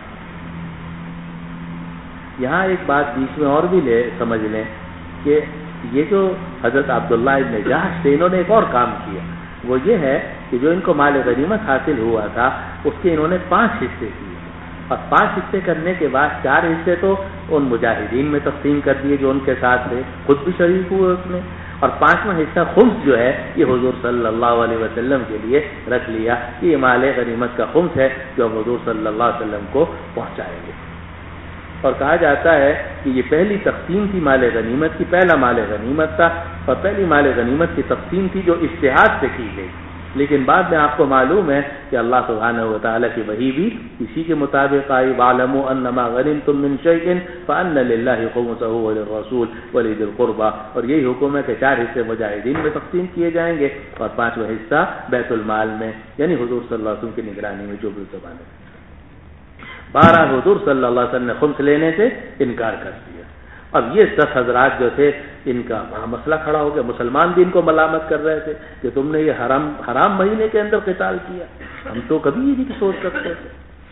یہاں ایک بات بیچ میں اور بھی سمجھ لیں کہ یہ جو حضرت عبداللہ ابن جحش تھے انہوں نے ایک اور کام کیا، وہ یہ ہے کہ جو ان کو مال غنیمت حاصل ہوا تھا اس کے انہوں نے 5 حصے کیے، اور 5 حصے کرنے کے بعد 4 حصے تو ان مجاہدین میں تقسیم کر دیے جو ان کے ساتھ تھے، خود بھی شریک ہوئے اس میں، اور 5واں حصہ خمس جو ہے یہ حضور صلی اللہ علیہ وسلم کے لیے رکھ لیا کہ یہ مال غنیمت کا خمس ہے جو ہم حضور صلی اللہ علیہ وسلم کو پہنچائیں گے۔ اور کہا جاتا ہے کہ یہ پہلی تقسیم تھی مال غنیمت کی، پہلا مال غنیمت تھا، اور پہلی مال غنیمت کی تقسیم تھی جو اجتہاد سے کی گئی، لیکن بعد میں آپ کو معلوم ہے کہ اللہ سبحانہ وتعالی کی وحی بھی اسی کے مطابق آئی، وَاعْلَمُوا أَنَّمَا غَنِمْتُم مِّن شَيْءٍ فَأَنَّ لِلَّهِ خُمُسَهُ وَلِلرَّسُولِ وَلِذِي الْقُرْبَىٰ، اور یہی حکم ہے کہ 4 حصے مجاہدین میں تقسیم کیے جائیں گے اور 5واں حصہ بیت المال میں، یعنی حضور صلی اللہ علیہ وسلم کی نگرانی میں جو بھی زبان ہے۔ بہرحال حضور صلی اللہ علیہ وسلم نے خمس لینے سے انکار کر دیا۔ اب یہ 10 حضرات جو تھے ان کا بڑا مسئلہ کھڑا ہو گیا، مسلمان بھی ان کو ملامت کر رہے تھے کہ تم نے یہ حرام مہینے کے اندر قتال کیا، ہم تو کبھی یہ نہیں سوچ سکتے تھے۔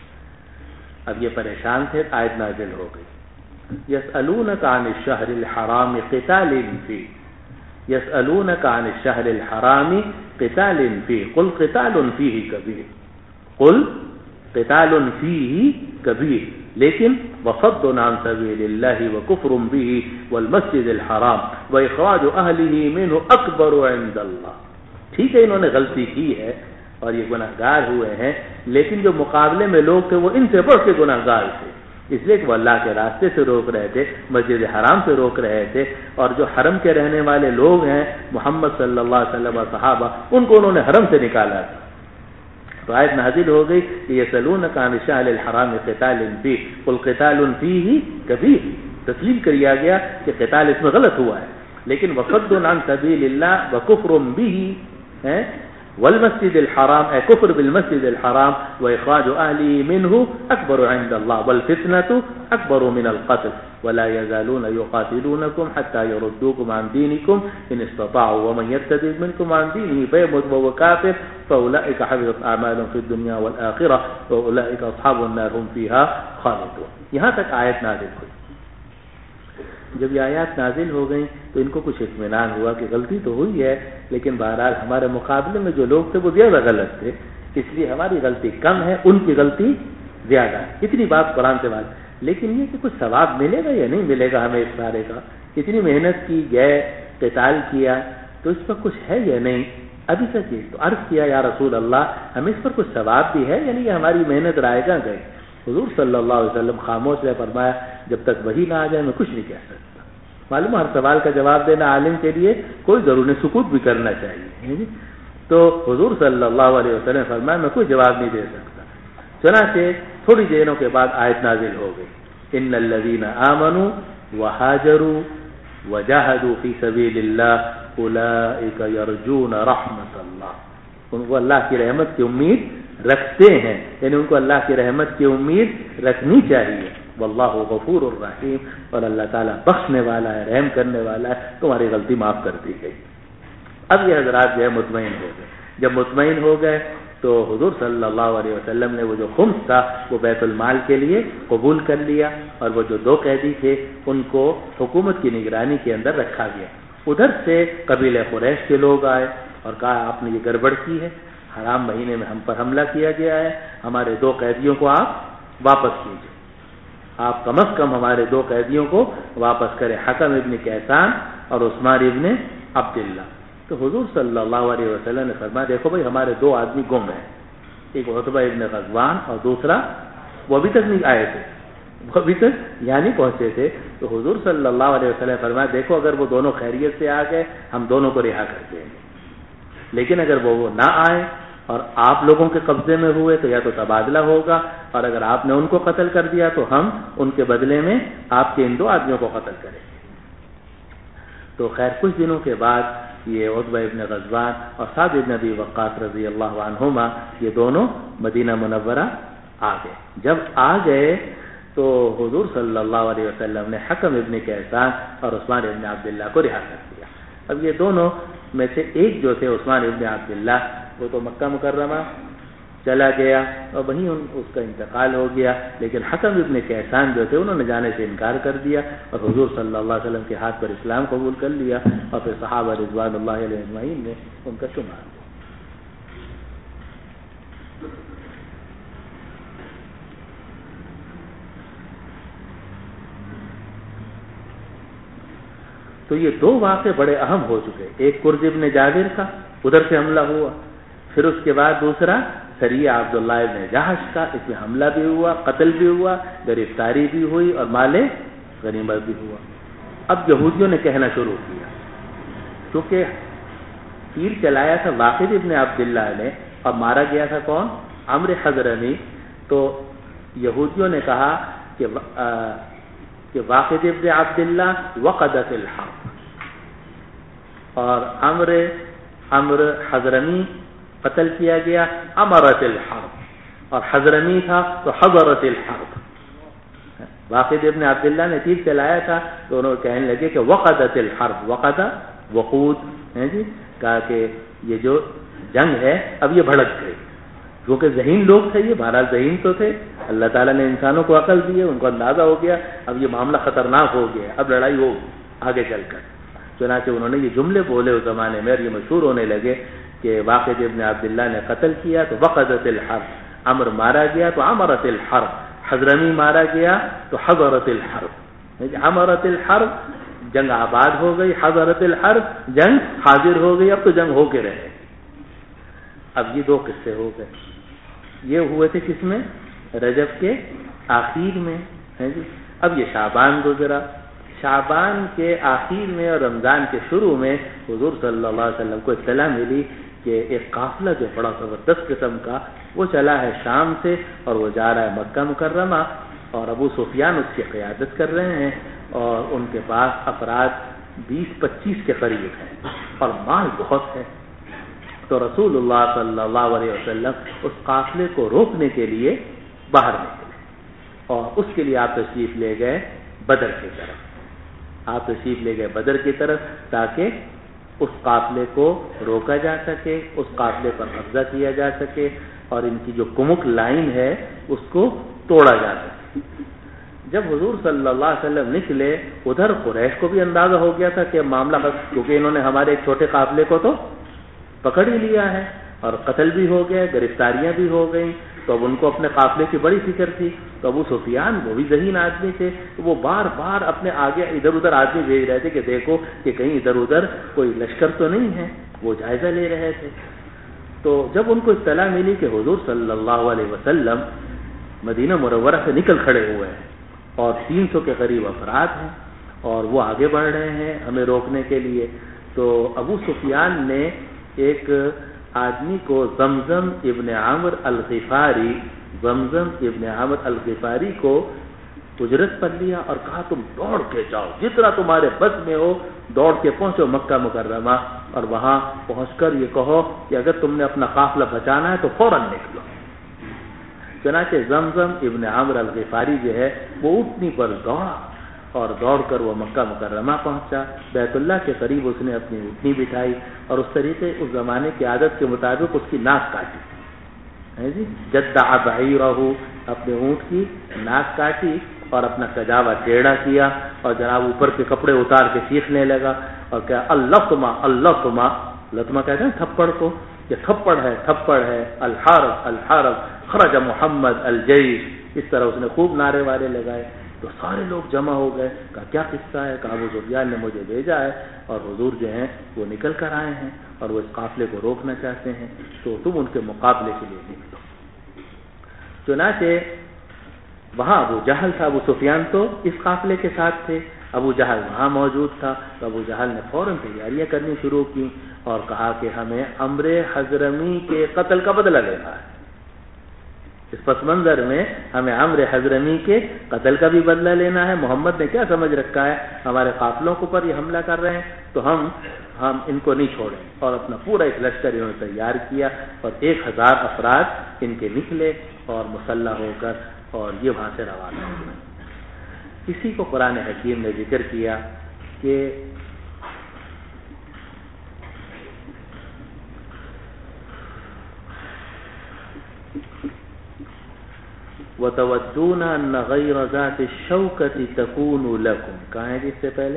اب یہ پریشان تھے، آیت نازل ہو گئی، یسألونک عن الشہر الحرام قتال فیہ، یسألونک عن الشہر الحرام قتال فیہ قل قتال فیہ کبیر، قل قتال فیہ کبیر، لیکن وصد عن سبیل اللہ وکفر بہ والمسجد الحرام واخراج اہلہ منہ اکبر عند اللہ۔ ٹھیک ہے انہوں نے غلطی کی ہے اور یہ گناہگار ہوئے ہیں، لیکن جو مقابلے میں لوگ تھے وہ ان سے بڑھ کے گناہگار تھے، اس لیے کہ وہ اللہ کے راستے سے روک رہے تھے، مسجد حرام سے روک رہے تھے، اور جو حرم کے رہنے والے لوگ ہیں محمد صلی اللہ علیہ وسلم اور صحابہ ان کو انہوں نے حرم سے نکالا تھا۔ تو آیت نازل ہو گئی کہ یسألونک عن الشہر الحرام قتال فیہ قل قتال فیہ کبیر، تسلیم کیا گیا کہ قتال اس میں غلط ہوا ہے، لیکن وصد عن سبیل اللہ وکفر بہ والمسجد الحرام اے کفر بالمسجد الحرام واخراج اہلہ منہ اکبر عند اللہ والفتنة اکبر من القتل ولا يزالون يقاتلونكم حتى يردوكم عن دينكم ان استطاعوا ومن يرتد منكم عن دينه فيمت وهو كافر فاولئك حبطت اعمالهم في الدنيا والاخره واولئك اصحاب النار هم فيها خالدون۔ یہاں تک آیت نازل ہوئی۔ جب یہ آیات نازل ہو گئیں تو ان کو کچھ اطمینان ہوا کہ غلطی تو ہوئی ہے، لیکن بہرحال ہمارے مقابلے میں جو لوگ تھے وہ زیادہ غلط تھے، اس لیے ہماری غلطی کم ہے، ان کی غلطی زیادہ ہے۔ اتنی بات قرآن سے بات، لیکن یہ کہ کچھ ثواب ملے گا یا نہیں ملے گا ہمیں اس سارے کا، اتنی محنت کی گئے، قتال کیا، تو اس پر کچھ ہے یا نہیں؟ ابھی تک یہ تو عرض کیا یا رسول اللہ ہمیں اس پر کچھ ثواب بھی ہے یعنی یہ ہماری محنت رائے گاں گئے؟ حضور صلی اللہ علیہ وسلم خاموش رہے، فرمایا جب تک وحی نہ آ جائے میں کچھ نہیں کہہ سکتا۔ معلوم ہر سوال کا جواب دینا عالم کے لیے کوئی ضروری نہیں، سکوت بھی کرنا چاہیے۔ تو حضور صلی اللہ علیہ وسلم فرمایا میں کوئی جواب نہیں دے سکتا۔ چنانچہ تھوڑی دنوں کے بعد آیت نازل ہو گئی، ان الذین آمنوا وہاجروا وجاہدوا فی سبیل اللہ اولئک یرجون رحمت اللہ، ان کو اللہ کی رحمت کی امید رکھتے ہیں، یعنی ان کو اللہ کی رحمت کی امید رکھنی چاہیے۔ واللہ غفور الرحیم، اور اللہ تعالیٰ بخشنے والا ہے، رحم کرنے والا ہے، تمہاری غلطی معاف کر دی گئی۔ اب یہ حضرات جو ہے مطمئن ہو گئے، جب مطمئن ہو گئے تو حضور صلی اللہ علیہ وسلم نے وہ جو خمس تھا وہ بیت المال کے لیے قبول کر لیا، اور وہ جو 2 قیدی تھے ان کو حکومت کی نگرانی کے اندر رکھا گیا۔ ادھر سے قبیلہ قریش کے لوگ آئے اور کہا آپ نے یہ گڑبڑ کی ہے، حرام مہینے میں ہم پر حملہ کیا گیا ہے، ہمارے 2 قیدیوں کو آپ واپس کیجیے، آپ کم از کم ہمارے 2 قیدیوں کو واپس کریں، حکم ابن کیسان اور عثمان ابن عبداللہ۔ تو حضور صلی اللہ علیہ وسلم نے فرمایا دیکھو بھائی ہمارے 2 آدمی گم ہیں، ایک عتبہ ابن غزوان اور دوسرا وہ ابھی تک نہیں آئے تھے، وہ ابھی تک یہاں نہیں پہنچے تھے۔ تو حضور صلی اللہ علیہ وسلم نے فرمایا دیکھو اگر وہ دونوں خیریت سے آ گئے ہم دونوں کو رہا کر دیں گے، لیکن اگر وہ نہ آئے اور آپ لوگوں کے قبضے میں ہوئے تو یا تو تبادلہ ہوگا، اور اگر آپ نے ان کو قتل کر دیا تو ہم ان کے بدلے میں آپ کے ان 2 آدمیوں کو قتل کریں گے۔ تو خیر کچھ دنوں کے بعد یہ عتبہ ابن غزوان اور سعد بن ابی وقاص رضی اللہ عنہما یہ دونوں مدینہ منورہ آ گئے۔ جب آ گئے تو حضور صلی اللہ علیہ وسلم نے حکم ابن کیسان اور عثمان ابن عبداللہ کو رہا کر دیا۔ اب یہ دونوں میں سے ایک جو تھے عثمان ابن عبداللہ وہ تو مکہ مکرمہ چلا گیا اور وہیں اس کا انتقال ہو گیا، لیکن حکم ابن کیسان جو تھے انہوں نے جانے سے انکار کر دیا اور حضور صلی اللہ علیہ وسلم کے ہاتھ پر اسلام قبول کر لیا، اور پھر صحابہ رضوان اللہ علیہ اجمعین نے ان کا شمار کیا۔ تو یہ 2 واقعے بڑے اہم ہو چکے، ایک کرز ابن جابر کا ادھر سے حملہ ہوا، پھر اس کے بعد دوسرا سریہ عبداللہ ابن جہش کا، اس میں حملہ بھی ہوا، قتل بھی ہوا، گرفتاری بھی ہوئی اور مال غنیمت بھی ہوا۔ اب یہودیوں نے کہنا شروع کیا، کیونکہ تیر چلایا تھا واقد ابن عبداللہ نے اور مارا گیا تھا کون؟ عمرو حضرمی، تو یہودیوں نے کہا کہ واقد ابن عبداللہ وقدت الحرب، اور عمرو حضرمی قتل کیا گیا امرت الحرب، اور حضرمی تھا تو حضرت الحرب۔ واقد ابن عبداللہ نے تیر چلایا تھا تو انہوں نے کہنے لگے کہ وقدت الحرب، وقد وقود ہے جی، کہا کہ یہ جو جنگ ہے اب یہ بھڑک گئی، کیونکہ ذہین لوگ تھے، یہ بہرحال ذہین تو تھے، اللہ تعالیٰ نے انسانوں کو عقل دی ہے، ان کو اندازہ ہو گیا اب یہ معاملہ خطرناک ہو گیا، اب لڑائی ہو آگے چل کر۔ چنانچہ انہوں نے یہ جملے بولے اس زمانے میں، اور یہ مشہور ہونے لگے کہ واقد ابن عبداللہ نے قتل کیا تو وقدت الحرب، عمر مارا گیا تو عمرت الحرب، حضرمی مارا گیا تو حضرت الحرب۔ عمرت الحرب جنگ آباد ہو گئی، حضرت الحرب جنگ حاضر ہو گئی، اب تو جنگ ہو کے رہے۔ اب یہ 2 قصے ہو گئے، یہ ہوئے تھے کس میں؟ رجب کے آخر میں ہے جی۔ اب یہ شعبان گزرا، شعبان کے آخر میں اور رمضان کے شروع میں حضور صلی اللہ علیہ وسلم کو اطلاع ملی کہ ایک قافلہ جو بڑا زبردست قسم کا وہ چلا ہے شام سے اور وہ جا رہا ہے مکہ مکرمہ، اور ابو سفیان اس کی قیادت کر رہے ہیں، اور ان کے پاس افراد 20-25 کے قریب ہیں اور مال بہت ہے۔ تو رسول اللہ صلی اللہ علیہ وسلم اس قافلے کو روکنے کے لیے باہر نکلے، اور اس کے لیے آپ تشریف لے گئے بدر کی طرف، آپ تشریف لے گئے بدر کی طرف تاکہ اس قافلے کو روکا جا سکے، اس قافلے پر قبضہ کیا جا سکے، اور ان کی جو کمک لائن ہے اس کو توڑا جا سکے۔ جب حضور صلی اللہ علیہ وسلم نکلے، ادھر قریش کو بھی اندازہ ہو گیا تھا کہ معاملہ، کیونکہ انہوں نے ہمارے ایک چھوٹے قافلے کو تو پکڑ ہی لیا ہے اور قتل بھی ہو گئے، گرفتاریاں بھی ہو گئیں، تو اب ان کو اپنے قافلے کی بڑی فکر تھی۔ تو ابو سفیان وہ بھی ذہین آدمی تھے، وہ بار بار اپنے آگے ادھر ادھر آدمی بھیج رہے تھے کہ دیکھو کہ کہیں ادھر ادھر کوئی لشکر تو نہیں ہے، وہ جائزہ لے رہے تھے۔ تو جب ان کو اطلاع ملی کہ حضور صلی اللہ علیہ وسلم مدینہ منورہ سے نکل کھڑے ہوئے ہیں اور 300 کے قریب افراد ہیں اور وہ آگے بڑھ رہے ہیں ہمیں روکنے کے لیے، تو ابو سفیان نے ایک آدمی کو زمزم ابن عامر الغفاری کو اجرت پر لیا اور کہا تم دوڑ کے جاؤ، جتنا تمہارے بس میں ہو دوڑ کے پہنچو مکہ مکرمہ، اور وہاں پہنچ کر یہ کہو کہ اگر تم نے اپنا قافلہ بچانا ہے تو فوراً نکلو۔ چنانچہ زمزم ابن عامر الغفاری جو ہے وہ اونٹنی پر دوڑا اور دوڑ کر وہ مکہ مکرمہ پہنچا، بیت اللہ کے قریب اس نے اپنی اونٹنی بٹھائی اور اس طریقے اس زمانے کی عادت کے مطابق اس کی ناک کاٹی، جدع بعیرہ، اپنے اونٹ کی ناک کاٹی اور اپنا کجاوا ٹیڑھا کیا اور جناب اوپر کے کپڑے اتار کے چیخنے لگا اور کہا اللطمہ اللطمہ، لطمہ کہتے ہیں تھپڑ کو، یہ تھپڑ ہے تھپڑ ہے، الحارب الحارب، خرج محمد الجیش، اس طرح اس نے خوب نعرے وارے لگائے۔ تو سارے لوگ جمع ہو گئے، کہا کیا قصہ ہے؟ کہا ابو سفیان نے مجھے بھیجا ہے اور حضور جو ہیں وہ نکل کر آئے ہیں اور وہ اس قافلے کو روکنا چاہتے ہیں، تو تم ان کے مقابلے کے لیے نکلو۔ چنانچہ وہاں ابو جہل تھا، ابو سفیان تو اس قافلے کے ساتھ تھے، ابو جہل وہاں موجود تھا، تو ابو جہل نے فوراً تیاریاں کرنی شروع کی اور کہا کہ ہمیں عمرو حضرمی کے قتل کا بدلہ لینا ہے۔ اس پس منظر میں ہمیں عمرو حضرمی کے قتل کا بھی بدلہ لینا ہے۔ محمد نے کیا سمجھ رکھا ہے ہمارے قافلوں کے اوپر یہ حملہ کر رہے ہیں تو ہم ان کو نہیں چھوڑیں، اور اپنا پورا ایک لشکر انہوں نے تیار کیا اور 1000 افراد ان کے نکلے اور مسلح ہو کر اور یہ وہاں سے روانہ ہوئے۔ اسی کو قرآن حکیم نے ذکر کیا کہ وَتَوَدُّونَ أَنَّ غَيْرَ ذَاتِ الشَّوْكَةِ تَكُونُ لَكُمْ، کہاں ہے جس سے پہلے؟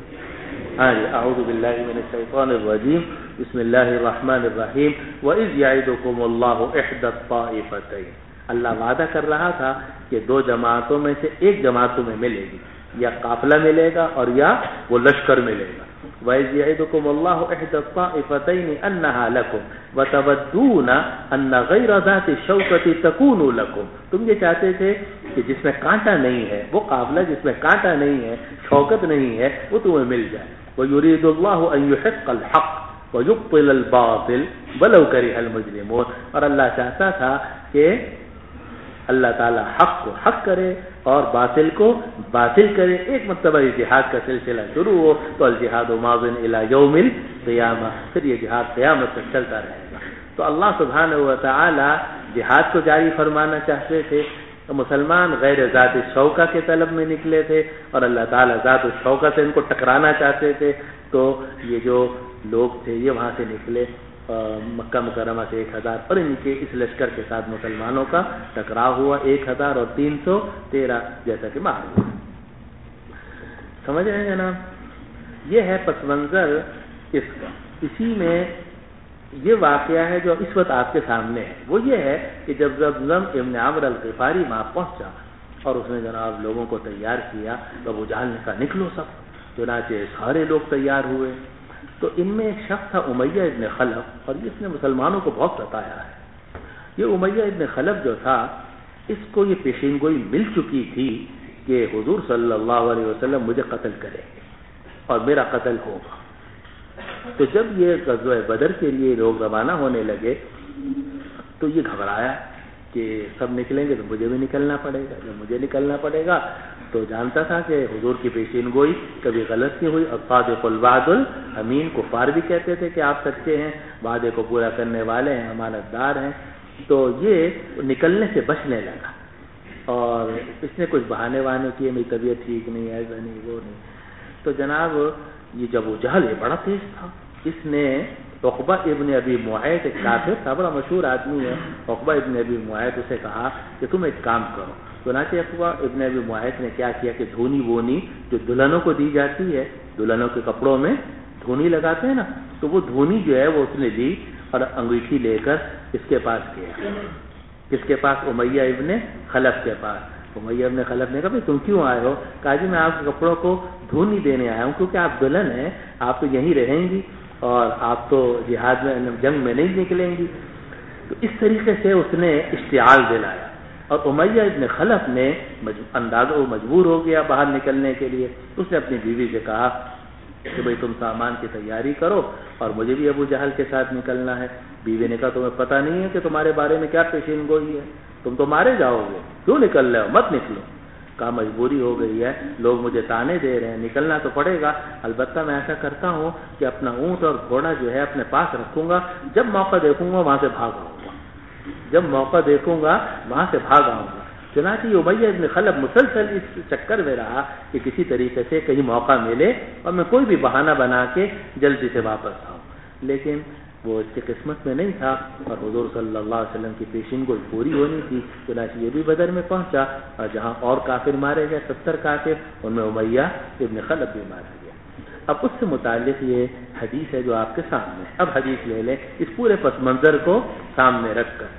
اعوذ باللہ من الشیطان الرجیم، بسم اللہ الرحمن الرحیم، وَإِذْ يَعِدُكُمُ اللَّهُ إِحْدَى الطَّائِفَتَيْنِ، اللہ وعدہ کر رہا تھا کہ 2 جماعتوں میں سے ایک جماعت تمہیں ملے گی، یا قافلہ ملے گا اور یا وہ لشکر ملے گا۔ وَإِذْ يَعِدُكُمُ اللَّهُ إِحْدَى الطَّائِفَتَيْنِ أَنَّهَا لَكُمْ وَتَوَدُّونَ أَنَّ غَيْرَ ذَاتِ الشَّوْكَةِ تَكُونُ لَكُمْ، تم یہ چاہتے تھے کہ جس میں کانٹا نہیں ہے، وہ قافلہ جس میں کانٹا نہیں ہے، شوکت نہیں ہے، وہ تمہیں مل جائے۔ وَيُرِيدُ اللَّهُ أَن يُحِقَّ الْحَقَّ وَيُبْطِلَ الْبَاطِلَ وَلَوْ كَرِهَ الْمُجْرِمُونَ، اور اللہ چاہتا تھا کہ اللہ تعالیٰ حق کو حق کرے اور باطل کو باطل کرے۔ ایک مرتبہ یہ جہاد کا سلسلہ شروع ہو تو الجہاد ماض الی یوم القیامہ، پھر یہ جہاد قیامت تک چلتا رہے گا۔ تو اللہ سبحانہ و تعالی جہاد کو جاری فرمانا چاہتے تھے، تو مسلمان غیر ذات شوکہ کے طلب میں نکلے تھے اور اللہ تعالیٰ ذات شوکہ سے ان کو ٹکرانا چاہتے تھے، تو یہ جو لوگ تھے یہ وہاں سے نکلے مکہ مکرمہ سے 1000 اور ان کے اس لشکر کے ساتھ مسلمانوں کا ٹکراؤ ہوا 1000 اور 313 جیسا کہ معلوم ہے۔ سمجھ رہے ہیں جناب؟ یہ ہے پس منظر اس کا۔ اسی میں یہ واقعہ ہے جو اس وقت آپ کے سامنے ہے، وہ یہ ہے کہ جب زمزم ابن عامر الغفاری وہاں پہنچا اور اس نے جناب لوگوں کو تیار کیا تو ابو جہل نے کہا نکلو سب، چنانچہ سارے لوگ تیار ہوئے۔ تو ان میں ایک شخص تھا امیہ ابن خلف، اور اس نے مسلمانوں کو بہت ستایا ہے۔ یہ امیہ ابن خلف جو تھا اس کو یہ پیشین گوئی مل چکی تھی کہ حضور صلی اللہ علیہ وسلم مجھے قتل کریں گے اور میرا قتل ہوگا۔ تو جب یہ غزوہ بدر کے لیے لوگ روانہ ہونے لگے تو یہ گھبرایا کہ سب نکلیں گے تو مجھے بھی نکلنا پڑے گا، جب مجھے نکلنا پڑے گا تو جانتا تھا کہ حضور کی پیشین گوئی کبھی غلط نہیں ہوئی۔ الصادق الوعد الامین، کفار بھی کہتے تھے کہ آپ سچے ہیں، وعدے کو پورا کرنے والے ہیں، امانت دار ہیں۔ تو یہ نکلنے سے بچنے لگا اور اس نے کچھ بہانے وہانے کیے، میری طبیعت ٹھیک نہیں، ایسا نہیں وہ نہیں۔ تو جناب یہ جب وہ جہل یہ بڑا تیز تھا، اس نے عقبہ ابن ابی معیط، ایک کافر تھا، بڑا مشہور آدمی ہے، عقبہ ابن ابی معیط، اسے کہا کہ تم ایک کام کرو۔ چنانچہ عقبہ ابن ابی معیط نے کیا کیا کہ دھونی وونی جو دلہنوں کو دی جاتی ہے، دلہنوں کے کپڑوں میں دھونی لگاتے ہیں نا، تو وہ دھونی جو ہے وہ اس نے لی اور انگیٹھی لے کر اس کے پاس گیا۔ کس کے پاس؟ امیہ ابن خلف کے پاس۔ امیہ ابن خلف نے کہا بھائی تم کیوں آئے ہو؟ کہا جی میں آپ کے کپڑوں کو دھونی دینے آیا ہوں کیونکہ آپ دلہن ہیں، آپ تو یہیں رہیں گی اور آپ تو جہاد میں جنگ میں نہیں نکلیں گی۔ تو اس طریقے سے اس نے اشتعال دلایا اور امیہ ابن خلف نے مجبور ہو گیا باہر نکلنے کے لیے۔ اس نے اپنی بیوی سے کہا کہ بھئی تم سامان کی تیاری کرو اور مجھے بھی ابو جہل کے ساتھ نکلنا ہے۔ بیوی نے کہا تمہیں پتہ نہیں ہے کہ تمہارے بارے میں کیا پیشین گوئی ہے، تم تو مارے جاؤ گے، کیوں نکل رہے ہو، مت نکلو۔ کہا مجبوری ہو گئی ہے، لوگ مجھے تانے دے رہے ہیں، نکلنا تو پڑے گا، البتہ میں ایسا کرتا ہوں کہ اپنا اونٹ اور گھوڑا جو ہے اپنے پاس رکھوں گا، جب موقع دیکھوں گا وہاں سے بھاگ آؤں گا، جب موقع دیکھوں گا وہاں سے بھاگ آؤں گا۔ چنانچہ امیہ ابن خلف مسلسل اس چکر میں رہا کہ کسی طریقے سے کہیں موقع ملے اور میں کوئی بھی بہانہ بنا کے جلدی سے واپس آؤں، لیکن وہ اس کی قسمت میں نہیں تھا اور حضور صلی اللہ علیہ وسلم کی پیشین گوئی پوری ہونی تھی۔ چنانچہ یہ بھی بدر میں پہنچا اور جہاں اور کافر مارے گئے 70 کافر، ان میں امیہ ابن خلف بھی مارا گیا۔ اب اس سے متعلق یہ حدیث ہے جو آپ کے سامنے ہے۔ اب حدیث لے لیں اس پورے پس منظر کو سامنے رکھ کر۔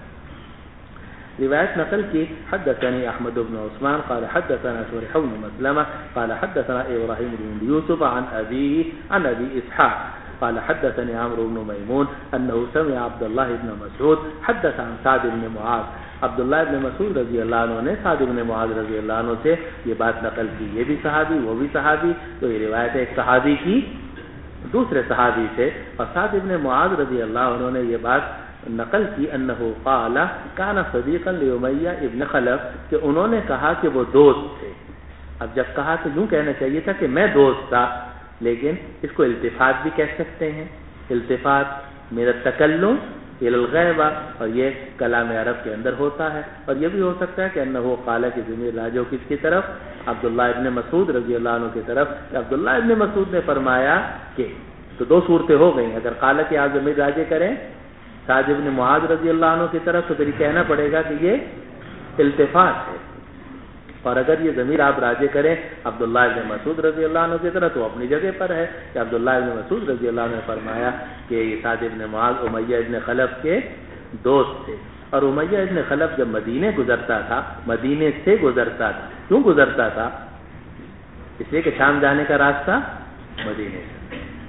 روایت نقل کی حدثني احمد بن عثمان قال حدثنا شريح بن مسلمة قال حدثنا ابراهيم بن يوسف عن ابيه عن ابي اسحاق قال حدثني عمرو بن ميمون انه سمع عبد الله بن مسعود حدث عن سعد بن معاذ۔ عبداللہ ابن مسعود رضی اللہ عنہ نے سعد بن معاذ رضی اللہ عنہ سے یہ بات نقل کی، یہ بھی صحابی وہ بھی صحابی، تو یہ روایت ہے ایک صحابی کی دوسرے صحابی سے، اور سعد بن معاذ رضی اللہ عنہ نے یہ بات نقل کی انہو قال کان صدیقا لیمیہ ابن خلف، کہ انہوں نے کہا کہ وہ دوست تھے۔ اب جب کہا تو یوں کہنا چاہیے تھا کہ میں دوست تھا، لیکن اس کو التفات بھی کہہ سکتے ہیں، التفات من التکلم الی الغیبہ، اور یہ کلام عرب کے اندر ہوتا ہے، اور یہ بھی ہو سکتا ہے کہ انہو قال کی ضمیر راجع کس کی طرف، عبداللہ ابن مسعود رضی اللہ عنہ کی طرف، کہ عبداللہ ابن مسعود نے فرمایا کہ، تو دو صورتیں ہو گئیں، اگر قال کی آپ ضمیر راجع کریں سعد بن معاذ رضی اللہ عنہ کی طرف تو پھر کہنا پڑے گا کہ یہ التفات ہے، اور اگر یہ ضمیر آپ راجع کریں عبداللہ ابن مسعود رضی اللہ عنہ کی طرف تو اپنی جگہ پر ہے کہ عبداللہ ابن مسعود رضی اللہ عنہ نے فرمایا کہ یہ سعد بن معاذ امیہ ابن خلف کے دوست تھے، اور امیہ ابن خلف جب مدینے گزرتا تھا، مدینے سے گزرتا تھا، کیوں گزرتا تھا؟ اس لیے کہ شام جانے کا راستہ مدینے سے۔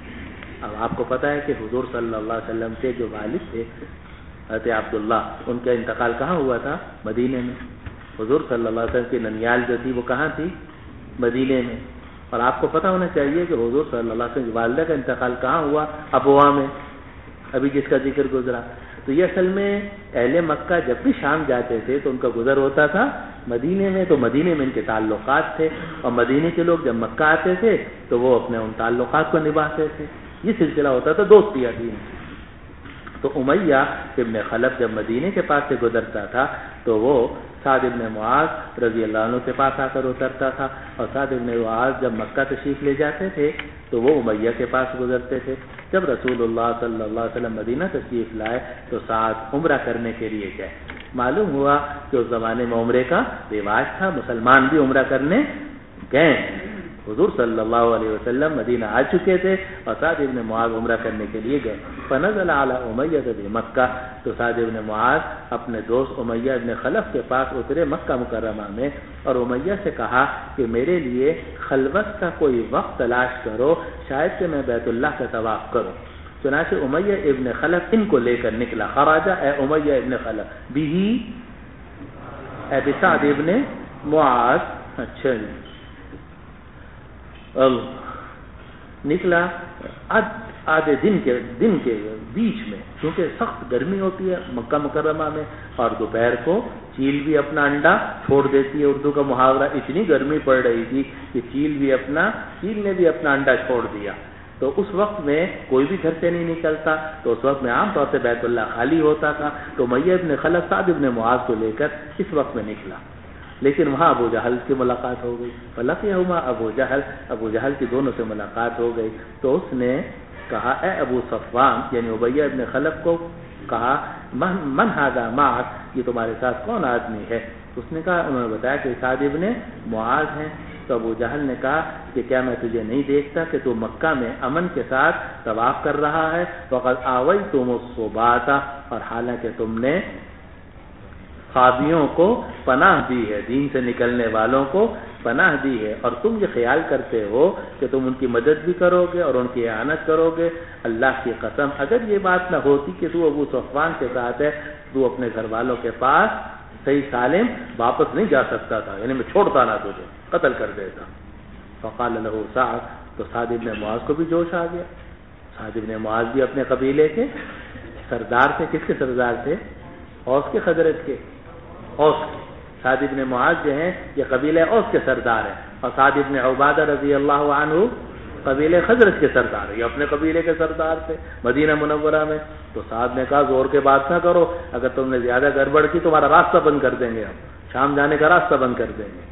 اب آپ کو پتہ ہے کہ حضور صلی اللہ علیہ وسلم کے جو والد تھے حضرت عبداللہ، ان کا انتقال کہاں ہوا تھا؟ مدینے میں۔ حضور صلی اللہ علیہ وسلم کی ننیال جو تھی وہ کہاں تھی؟ مدینے میں۔ اور آپ کو پتہ ہونا چاہیے کہ حضور صلی اللہ علیہ وسلم کی والدہ کا انتقال کہاں ہوا؟ ابوا میں، ابھی جس کا ذکر گزرا۔ تو یہ اصل میں اہل مکہ جب بھی شام جاتے تھے تو ان کا گزر ہوتا تھا مدینے میں، تو مدینے میں ان کے تعلقات تھے، اور مدینے کے لوگ جب مکہ آتے تھے تو وہ اپنے ان تعلقات کو نبھاتے تھے، یہ سلسلہ ہوتا تھا دوستی عظیم۔ تو امیہ ابن خلف جب مدینے کے پاس سے گزرتا تھا تو وہ سعد ابن معاذ رضی اللہ عنہ کے پاس آ کر اترتا تھا، اور سعد ابن معاذ جب مکہ تشریف لے جاتے تھے تو وہ امیہ کے پاس گزرتے تھے۔ جب رسول اللہ صلی اللہ علیہ وسلم مدینہ تشریف لائے تو سعد عمرہ کرنے کے لیے گئے۔ معلوم ہوا کہ اس زمانے میں عمرے کا رواج تھا، مسلمان بھی عمرہ کرنے گئے۔ حضور صلی اللہ علیہ وسلم مدینہ آ چکے تھے اور سعد ابن معاذ عمرہ کرنے کے لیے گئے۔ فنزل علی امیہ بمکہ، تو سعد ابن معاذ اپنے دوست امیہ ابن خلف کے پاس اترے مکہ مکرمہ میں، اور امیہ سے کہا کہ میرے لیے خلوت کا کوئی وقت تلاش کرو، شاید کہ میں بیت اللہ کا طواف کروں۔ چنانچہ امیہ ابن خلف ان کو لے کر نکلا، خراجہ اے امیہ ابن خلف بھی اے بسعد ابن معاذ، اچھا جی نکلا آدھے دن کے بیچ میں، کیونکہ سخت گرمی ہوتی ہے مکہ مکرمہ میں، اور دوپہر کو چیل بھی اپنا انڈا چھوڑ دیتی ہے، اردو کا محاورہ، اتنی گرمی پڑ رہی تھی کہ چیل نے بھی اپنا انڈا چھوڑ دیا۔ تو اس وقت میں کوئی بھی گھر سے نہیں نکلتا، تو اس وقت میں عام طور سے بیت اللہ خالی ہوتا تھا، تو امیہ ابن خلف سعد ابن معاذ کو لے کر اس وقت میں نکلا، لیکن وہاں ابو جہل کی ملاقات ہو گئی۔ فلقیہما ابو جہل کی دونوں سے ملاقات ہو گئی، تو اس نے کہا اے ابو صفوان، یعنی امیہ ابن خلف کو کہا من ھذا معک، یہ تمہارے ساتھ کون آدمی ہے؟ اس نے کہا، انہوں نے بتایا کہ سعد ابن معاذ ہیں۔ تو ابو جہل نے کہا کہ کیا میں تجھے نہیں دیکھتا کہ تو مکہ میں امن کے ساتھ طواف کر رہا ہے؟ وقد آویتم الصباۃ، اور حالانکہ تم نے خوابیوں کو پناہ دی ہے، دین سے نکلنے والوں کو پناہ دی ہے، اور تم یہ خیال کرتے ہو کہ تم ان کی مدد بھی کرو گے اور ان کی اعانت کرو گے۔ اللہ کی قسم اگر یہ بات نہ ہوتی کہ تو ابو صفوان کے ساتھ ہے، تو اپنے گھر والوں کے پاس صحیح سالم واپس نہیں جا سکتا تھا، یعنی میں چھوڑتا نہ تجھے، قتل کر دیتا۔ فقال له سعد، تو سعد ابن معاذ کو بھی جوش آ گیا. سعد ابن معاذ بھی اپنے قبیلے کے سردار تھے. کس کے سردار تھے؟ اوس کے خزرج کے. اوس کے. سعد ابن معاذ جو ہیں یہ قبیلہ اوس کے سردار ہیں, اور سعد ابن عبادہ رضی اللہ عنہ قبیلے خزرج کے سردار ہیں. یہ اپنے قبیلے کے سردار تھے مدینہ منورہ میں. تو سعد نے کہا زور کے بات نہ کرو, اگر تم نے زیادہ گڑبڑ کی تمہارا راستہ بند کر دیں گے, ہم شام جانے کا راستہ بند کر دیں گے.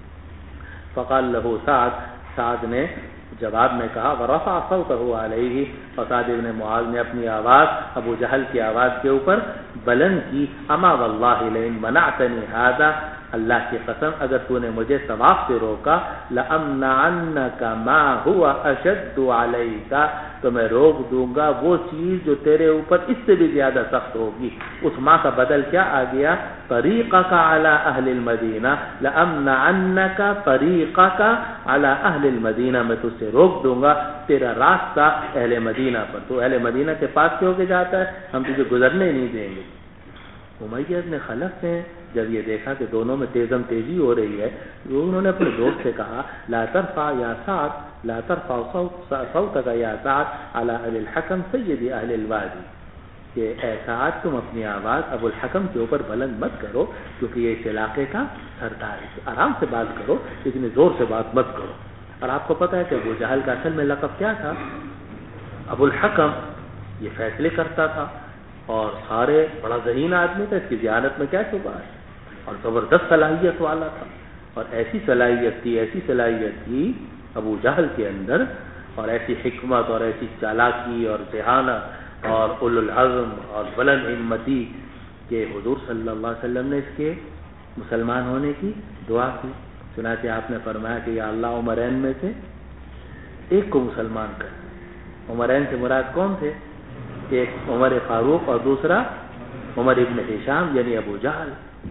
فقال له سعد نے جواب میں کہا ورفع صوته علیہ, اور سعد ابن معاذ نے اپنی آواز ابو جہل کی آواز کے اوپر بلند کی. اما واللہ لئن منعتنی هذا, اللہ کی قسم اگر تو نے مجھے ثواب سے روکا, لأمنعنک ما هو اشد علیک, تو میں روک دوں گا وہ چیز جو تیرے اوپر اس سے بھی زیادہ سخت ہوگی. اس ماں کا بدل کیا آ گیا؟ طریقک علی اہل المدینہ, لأمنعنک طریقک علی اہل المدینہ, میں تجھ سے روک دوں گا تیرا راستہ اہل مدینہ پر. تو اہل مدینہ کے پاس کیوں کے جاتا ہے؟ ہم تجھے گزرنے نہیں دیں گے. امیہ ابن خلف نے جب یہ دیکھا کہ دونوں میں تیزی ہو رہی ہے, انہوں نے اپنے دوست سے کہا لا ترفع یا سعد, لا ترفع صوتک یا سعد علی اہل الحکم سید اہل الوادی, کہ اے سعد تم اپنی آواز ابو الحکم کے اوپر بلند مت کرو کیونکہ یہ اس علاقے کا سردار ہے. آرام سے بات کرو, اتنی زور سے بات مت کرو. اور آپ کو پتا ہے کہ ابو جہل کا اصل میں لقب کیا تھا؟ ابو الحکم. یہ فیصلے کرتا تھا اور سارے بڑا ذہین آدمی تھا, اس کی ذہانت میں کیا شبہ ہے, اور زبردست صلاحیت والا تھا. اور ایسی صلاحیت تھی ابو جہل کے اندر, اور ایسی حکمت اور ایسی چالاکی اور ذہانت اور اولو العزم اور بلند ہمتی کہ حضور صلی اللہ علیہ وسلم نے اس کے مسلمان ہونے کی دعا کی. چنانچہ آپ نے فرمایا کہ یا اللہ عمرین میں سے ایک کو مسلمان کر. عمرین سے مراد کون تھے؟ ایک عمر فاروق اور دوسرا عمر ابن ہشام یعنی ابو جہل.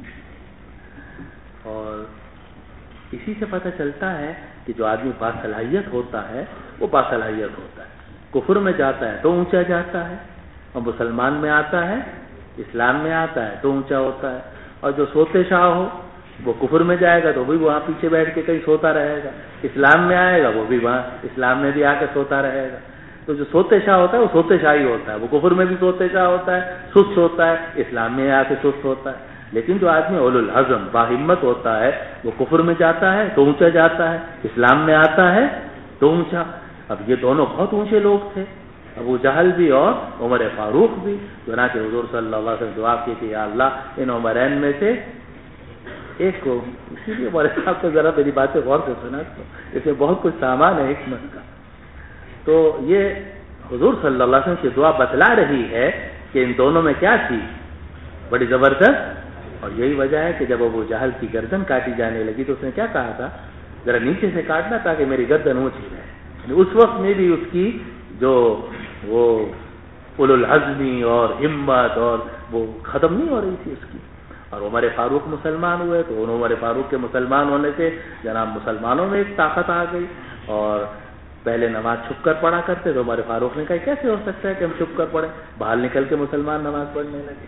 اور اسی سے پتہ چلتا ہے کہ جو آدمی باصلاحیت ہوتا ہے وہ باصلاحیت ہوتا ہے. کفر میں جاتا ہے تو اونچا جاتا ہے, اور مسلمان میں آتا ہے, اسلام میں آتا ہے تو اونچا ہوتا ہے. اور جو سوتے شاہ ہو وہ کفر میں جائے گا تو بھی وہاں پیچھے بیٹھ کے کہیں سوتا رہے گا, اسلام میں آئے گا وہ بھی وہاں اسلام میں بھی آ کے سوتا رہے گا. تو جو سوتے شاہ ہوتا ہے وہ سوتے شاہ ہی ہوتا ہے, وہ کفر میں بھی سوتے شاہ ہوتا ہے, سست ہوتا ہے, اسلام میں آ کے سست ہوتا ہے. لیکن جو آدمی اولو العزم باہمت ہوتا ہے وہ کفر میں جاتا ہے تو اونچا جاتا ہے, اسلام میں آتا ہے تو اونچا. اب یہ دونوں بہت اونچے لوگ تھے, ابو جہل بھی اور عمر فاروق بھی. چنانچہ حضور صلی اللہ علیہ وسلم دعا کی کہ یا اللہ ان عمرین میں سے ایک کو. اسی لیے ہمارے صاحب کو ذرا میری باتیں غور سے سنا, اس میں بہت کچھ سامان ہے حکمت کا. تو یہ حضور صلی اللہ علیہ وسلم کی دعا بتلا رہی ہے کہ ان دونوں میں کیا تھی, بڑی زبردست. اور یہی وجہ ہے کہ جب ابو جہل کی گردن کاٹی جانے لگی تو اس نے کیا کہا تھا, ذرا نیچے سے کاٹنا تاکہ میری گردن اونچی رہے. اس وقت میں بھی اس کی جو وہ اولو العزمی اور ہمت اور وہ ختم نہیں ہو رہی تھی اس کی. اور عمر فاروق مسلمان ہوئے تو عمر فاروق کے مسلمان ہونے سے جناب مسلمانوں میں ایک طاقت آ گئی. اور پہلے نماز چھپ کر پڑھا کرتے تو عمر فاروق نے کہا کیسے ہو سکتا ہے کہ ہم چھپ کر پڑھیں, باہر نکل کے مسلمان نماز پڑھنے لگے.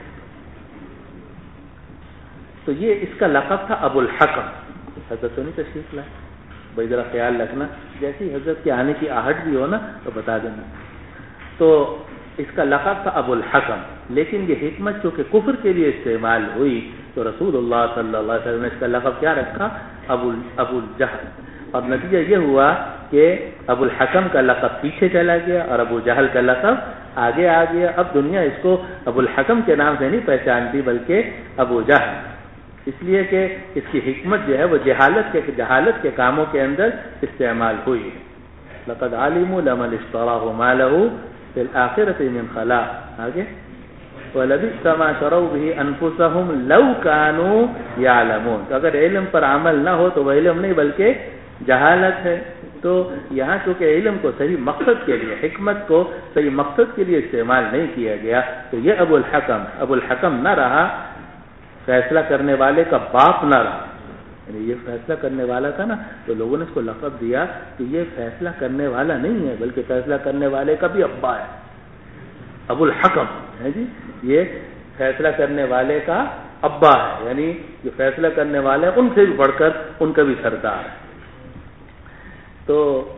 تو یہ اس کا لقب تھا ابو الحکم. حضرت تو نہیں تشریف لائے بھائی, ذرا خیال رکھنا جیسے ہی حضرت کے آنے کی آہٹ بھی ہو نا تو بتا دینا. تو اس کا لقب تھا ابو الحکم. لیکن یہ حکمت چونکہ کفر کے لیے استعمال ہوئی تو رسول اللہ صلی اللہ علیہ وسلم نے اس کا لقب کیا رکھا, ابو الجہل. اور نتیجہ یہ ہوا کہ ابو الحکم کا لقب پیچھے چلا گیا اور ابو جہل کا لقب آگے آ گیا. اب دنیا اس کو ابو الحکم کے نام سے نہیں پہچانتی بلکہ ابو جہل, اس لیے کہ اس کی حکمت جو ہے وہ جہالت کے کاموں کے اندر استعمال ہوئی ہے. لقد علموا لمن اشتراه ما له في الآخرة من خلاق. آگے وَلَبِئْسَ مَا شَرَوْا بِهِ أَنفُسَهُمْ لَوْ كَانُوا يَعْلَمُونَ. تو اگر علم پر عمل نہ ہو تو وہ علم نہیں بلکہ جہالت ہے. تو یہاں چونکہ علم کو صحیح مقصد کے لیے, حکمت کو صحیح مقصد کے لیے استعمال نہیں کیا گیا تو یہ ابو الحکم نہ رہا, فیصلہ کرنے والے کا باپ نہ رہا. یعنی یہ فیصلہ کرنے والا تھا نا تو لوگوں نے اس کو لقب دیا کہ یہ فیصلہ کرنے والا نہیں ہے بلکہ فیصلہ کرنے والے کا بھی ابا ہے, ابو الحکم ہے جی, یہ فیصلہ کرنے والے کا ابا ہے. یعنی جو فیصلہ کرنے والے ان سے بھی بڑھ کر ان کا بھی سردار ہے. تو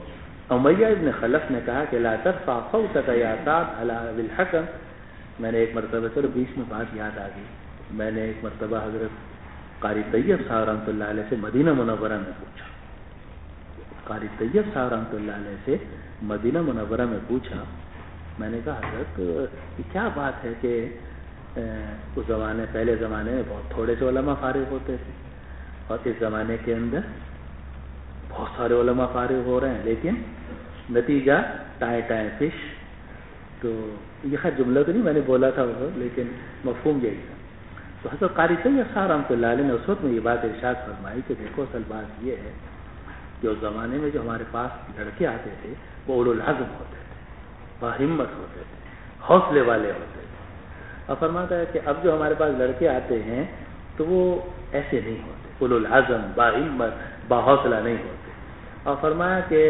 امیہ ابن خلف نے کہا کہ لا ترفع صوتك یا سعد علی ابی الحکم. میں نے ایک مرتبہ، چلو بیچ میں بات یاد آ گئی، میں نے ایک مرتبہ حضرت قاری طیب صاحب رحمۃ اللہ علیہ سے مدینہ منورہ میں پوچھا، قاری طیب صاحب رحمۃ اللہ علیہ سے مدینہ منورہ میں پوچھا، میں نے کہا حضرت یہ کیا بات ہے کہ اس زمانے، پہلے زمانے میں بہت تھوڑے سے علماء فارغ ہوتے تھے اور اس زمانے کے اندر بہت سارے علماء فارغ ہو رہے ہیں، لیکن نتیجہ ٹائے ٹائے فش. تو یہ خیر جملہ تو نہیں میں نے بولا تھا وہ، لیکن مفہوم یہی تھا. تو حضرت قاری طیب صاحب رحمۃ اللہ علیہ نے اس وقت میں یہ بات ارشاد فرمائی کہ دیکھو اصل بات یہ ہے کہ اس زمانے میں جو ہمارے پاس لڑکے آتے تھے وہ اولو العزم ہوتے تھے، باہمت ہوتے تھے، حوصلے والے ہوتے تھے. اور فرماتا ہے کہ اب جو ہمارے پاس لڑکے آتے ہیں تو وہ ایسے نہیں ہوتے، اولو العزم، باہمت، باحوصلہ نہیں ہوتے. اور فرمایا کہ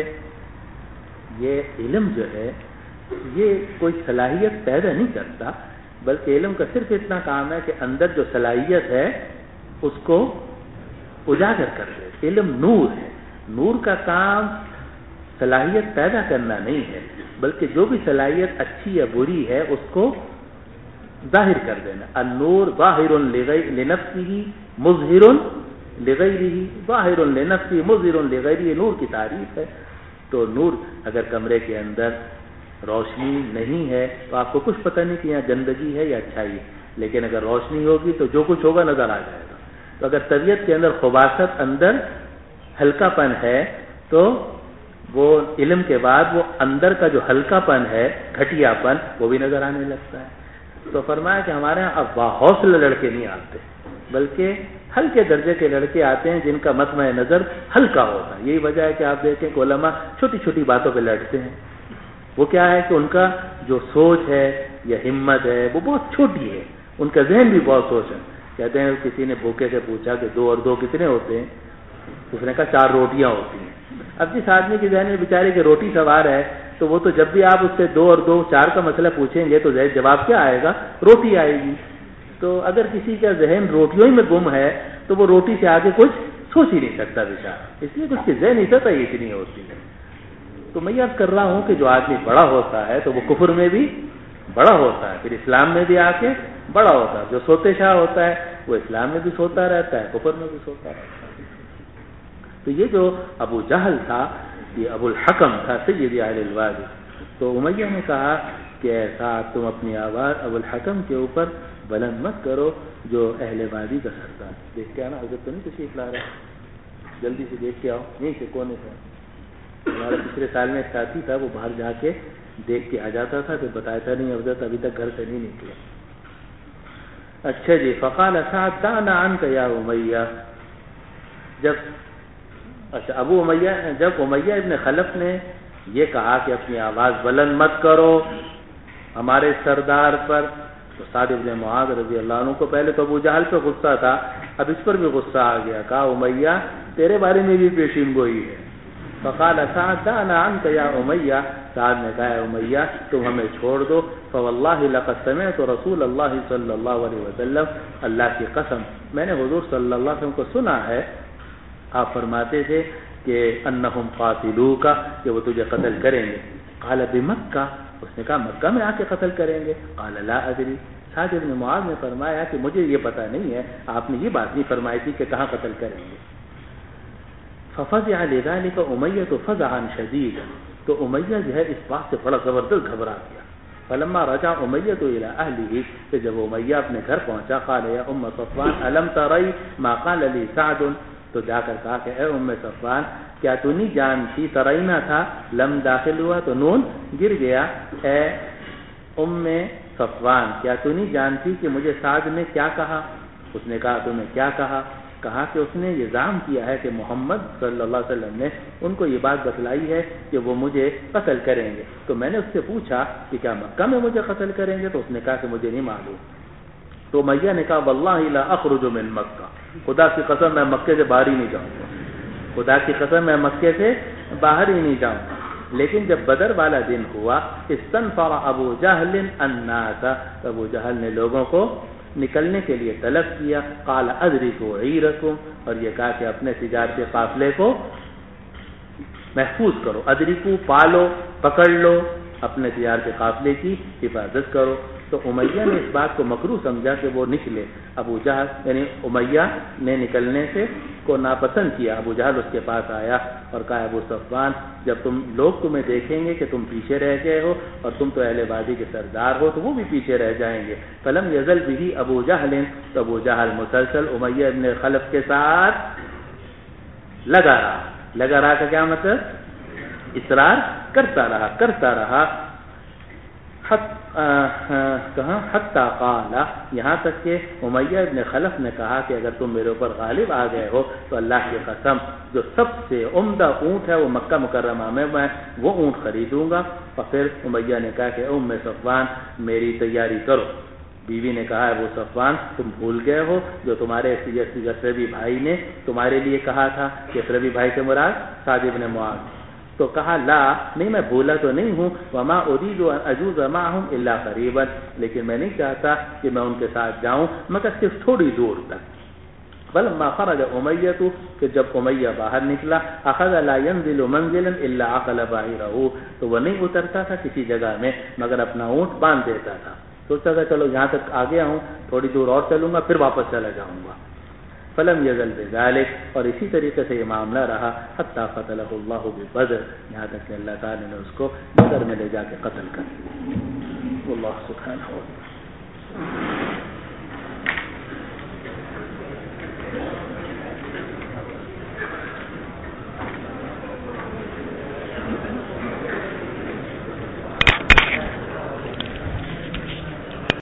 یہ علم جو ہے یہ کوئی صلاحیت پیدا نہیں کرتا، بلکہ علم کا صرف اتنا کام ہے کہ اندر جو صلاحیت ہے اس کو اجاگر کر دے. علم نور ہے، نور کا کام صلاحیت پیدا کرنا نہیں ہے، بلکہ جو بھی صلاحیت اچھی یا بری ہے اس کو ظاہر کر دینا. النور ظاہر لنفسہ مظہر لغیرہ، ظاہر لنفسہ مظہر لغیرہ، نور کی تعریف ہے. تو نور، اگر کمرے کے اندر روشنی نہیں ہے تو آپ کو کچھ پتہ نہیں کہ یہاں گندگی ہے یا اچھائی ہے، لیکن اگر روشنی ہوگی تو جو کچھ ہوگا نظر آ جائے گا. تو اگر طبیعت کے اندر خباثت، اندر ہلکا پن ہے تو وہ علم کے بعد وہ اندر کا جو ہلکا پن ہے، گھٹیا پن، وہ بھی نظر آنے لگتا ہے. تو فرمایا کہ ہمارے یہاں اب باحوصلہ لڑکے نہیں آتے، بلکہ ہلکے درجے کے لڑکے آتے ہیں جن کا مطمع نظر ہلکا ہوتا ہے. یہی وجہ ہے کہ آپ دیکھیں کہ علماء چھوٹی چھوٹی باتوں پہ لڑتے ہیں. وہ کیا ہے کہ ان کا جو سوچ ہے یا ہمت ہے وہ بہت چھوٹی ہے، ان کا ذہن بھی بہت سوچ ہے. کہتے ہیں کسی نے بھوکے سے پوچھا کہ 2 اور 2 کتنے ہوتے ہیں؟ اس نے کہا 4 روٹیاں ہوتی ہیں. اب جس آدمی کے ذہن میں بیچارے کی روٹی سوار ہے تو وہ تو جب بھی آپ اس سے 2 اور 2 4 کا مسئلہ پوچھیں گے تو جواب کیا آئے گا؟ روٹی آئے گی. تو اگر کسی کا ذہن روٹیوں ہی میں گم ہے تو وہ روٹی سے آگے کچھ سوچ ہی نہیں سکتا بیچارہ، اس لیے اس کی ذہنی سطح ہی اتنی ہوتی ہے. تو میں یاد کر رہا ہوں کہ جو آدمی بڑا ہوتا ہے تو وہ کفر میں بھی بڑا ہوتا ہے، پھر اسلام میں بھی آ کے بڑا ہوتا ہے. جو سوتے شاہ ہوتا ہے وہ اسلام میں بھی سوتا رہتا ہے، کفر میں بھی سوتا رہتا ہے. تو یہ جو ابو جہل تھا، یہ ابو الحکم تھا سید اہل الوادی. تو امیہ نے کہا کہ ایسا تم اپنی آواز ابو الحکم کے اوپر بلند مت کرو جو اہل وادی کا سردار. دیکھ کے آنا، حضرت تو نہیں تشریف لا رہا، جلدی سے دیکھ کے آؤ. یہیں سے کونے سے ہمارا پچھلے سال میں ایک ساتھی تھا، وہ باہر جا کے دیکھ کے آ جاتا تھا، پھر بتایا تھا نہیں حضرت ابھی تک گھر سے نہیں نکلا. اچھا جی. فقال سعد دعنا عنک یا امیہ. جب امیہ ابن خلف نے یہ کہا کہ اپنی آواز بلند مت کرو ہمارے سردار پر، تو سعد ابن معاذ رضی اللہ عنہ کو پہلے تو ابو جہل پہ غصہ تھا، اب اس پر بھی غصہ آ گیا. کہا امیہ تیرے بارے میں بھی پیشین گوئی ہے. فقال سعد دعنا عنک یا امیہ. سعد نے کہا امیہ تم ہمیں چھوڑ دو. فواللہ لقد سمعت رسول اللہ صلی اللہ علیہ وسلم، اللہ کی قسم میں نے حضور صلی اللہ علیہ وسلم کو سنا ہے، آپ فرماتے تھے کہ انہم قاتلوک، کہ وہ تجھے قتل کریں گے. قال بمکہ، اس نے کہا مکہ میں آ کے قتل کریں گے. قال لا ادری. سعد بن معاذ نے فرمایا کہ مجھے یہ پتہ نہیں ہے، آپ نے یہ بات نہیں فرمائی تھی کہ کہاں قتل کریں گے. ففزع لذلك امیہ فزعا شدیدا. تو امیہ جو ہے اس بات سے بڑا زبردست گھبرا گیا. فلما رجع امیہ الى اہلہ، کہ جب امیہ اپنے گھر پہنچا، قال یا ام صفوان الم تری ما قال لي سعد. تو جا کر کہا کہ اے ام صفوان کیا تو نہیں جانتی، ترینا تھا لم داخل ہوا تو نون گر گیا. اے ام صفوان کیا تو نہیں جانتی کہ مجھے سعد نے کیا کہا؟ اس نے کہا تمہیں کیا کہا؟ کہا کہ اس نے یہ زعم کیا ہے کہ محمد صلی اللہ علیہ وسلم نے ان کو یہ بات بتلائی ہے کہ وہ مجھے قتل کریں گے. تو میں نے اس سے پوچھا کہ کیا مکہ میں مجھے قتل کریں گے؟ تو اس نے کہا کہ مجھے نہیں معلوم. تو امیہ نے کہا واللہ لا اخرج من مکہ، خدا کی قسم میں مکے سے باہر ہی نہیں جاؤں گا، خدا کی قسم میں مکے سے باہر ہی نہیں جاؤں گا. لیکن جب بدر والا دن ہوا، استنفر ابو جہل الناس، ابو جہل نے لوگوں کو نکلنے کے لیے طلب کیا. قال ادرکوا عیرکم، اور یہ کہا کہ اپنے تجارتی قافلے کو محفوظ کرو، ادرکو پالو، پکڑ لو، اپنے تجارت قافلے کی حفاظت کرو۔ تو امیہ نے اس بات کو مکروہ سمجھا کہ وہ نکلے، ابو جہل یعنی امیہ نے نکلنے سے کو ناپسند کیا۔ ابو جہل اس کے پاس آیا اور کہا ابو صفوان جب لوگ تمہیں دیکھیں گے کہ تم پیچھے رہ گئے ہو اور تم تو اہل وادی کے سردار ہو تو وہ بھی پیچھے رہ جائیں گے۔ فلم یزل بھی ابو جہل، تو ابو جہل مسلسل امیہ ابن خلف کے ساتھ لگا رہا کا کیا مطلب؟ اصرار کرتا رہا حتی قال، یہاں تک کہ امیہ ابن خلف نے کہا کہ اگر تم میرے اوپر غالب آ گئے ہو تو اللہ کی قسم جو سب سے عمدہ اونٹ ہے وہ مکہ مکرمہ میں وہ اونٹ خریدوں گا۔ اور پھر امیہ نے کہا کہ ام صفوان میری تیاری کرو۔ بیوی نے کہا ابو صفوان تم بھول گئے ہو جو تمہارے یثربی بھائی نے تمہارے لیے کہا تھا، یثربی بھائی سے مراد سعد بن معاذ۔ تو کہا لا، نہیں میں بھولا تو نہیں ہوں، وما اريد ان اجوز معهم الا قریبا، لیکن میں نہیں چاہتا کہ میں ان کے ساتھ جاؤں مگر صرف تھوڑی دور تک۔ فلما خرج امیہ، کہ جب امیہ باہر نکلا، اخذ لا ينزل منزلا الا عقل بعيره، تو وہ نہیں اترتا تھا کسی جگہ میں مگر اپنا اونٹ باندھ دیتا تھا، سوچتا تھا چلو یہاں تک آ گیا ہوں تھوڑی دور اور چلوں گا پھر واپس چلا جاؤں گا۔ فلم یزل بذلک، اور اسی طریقے سے یہ معاملہ رہا حتی قتلہ اللہ ببدر، یہاں تک کہ اللہ تعالی نے اس کو بدر میں لے جا کے قتل کر دیا۔ واللہ سبحانہ و تعالی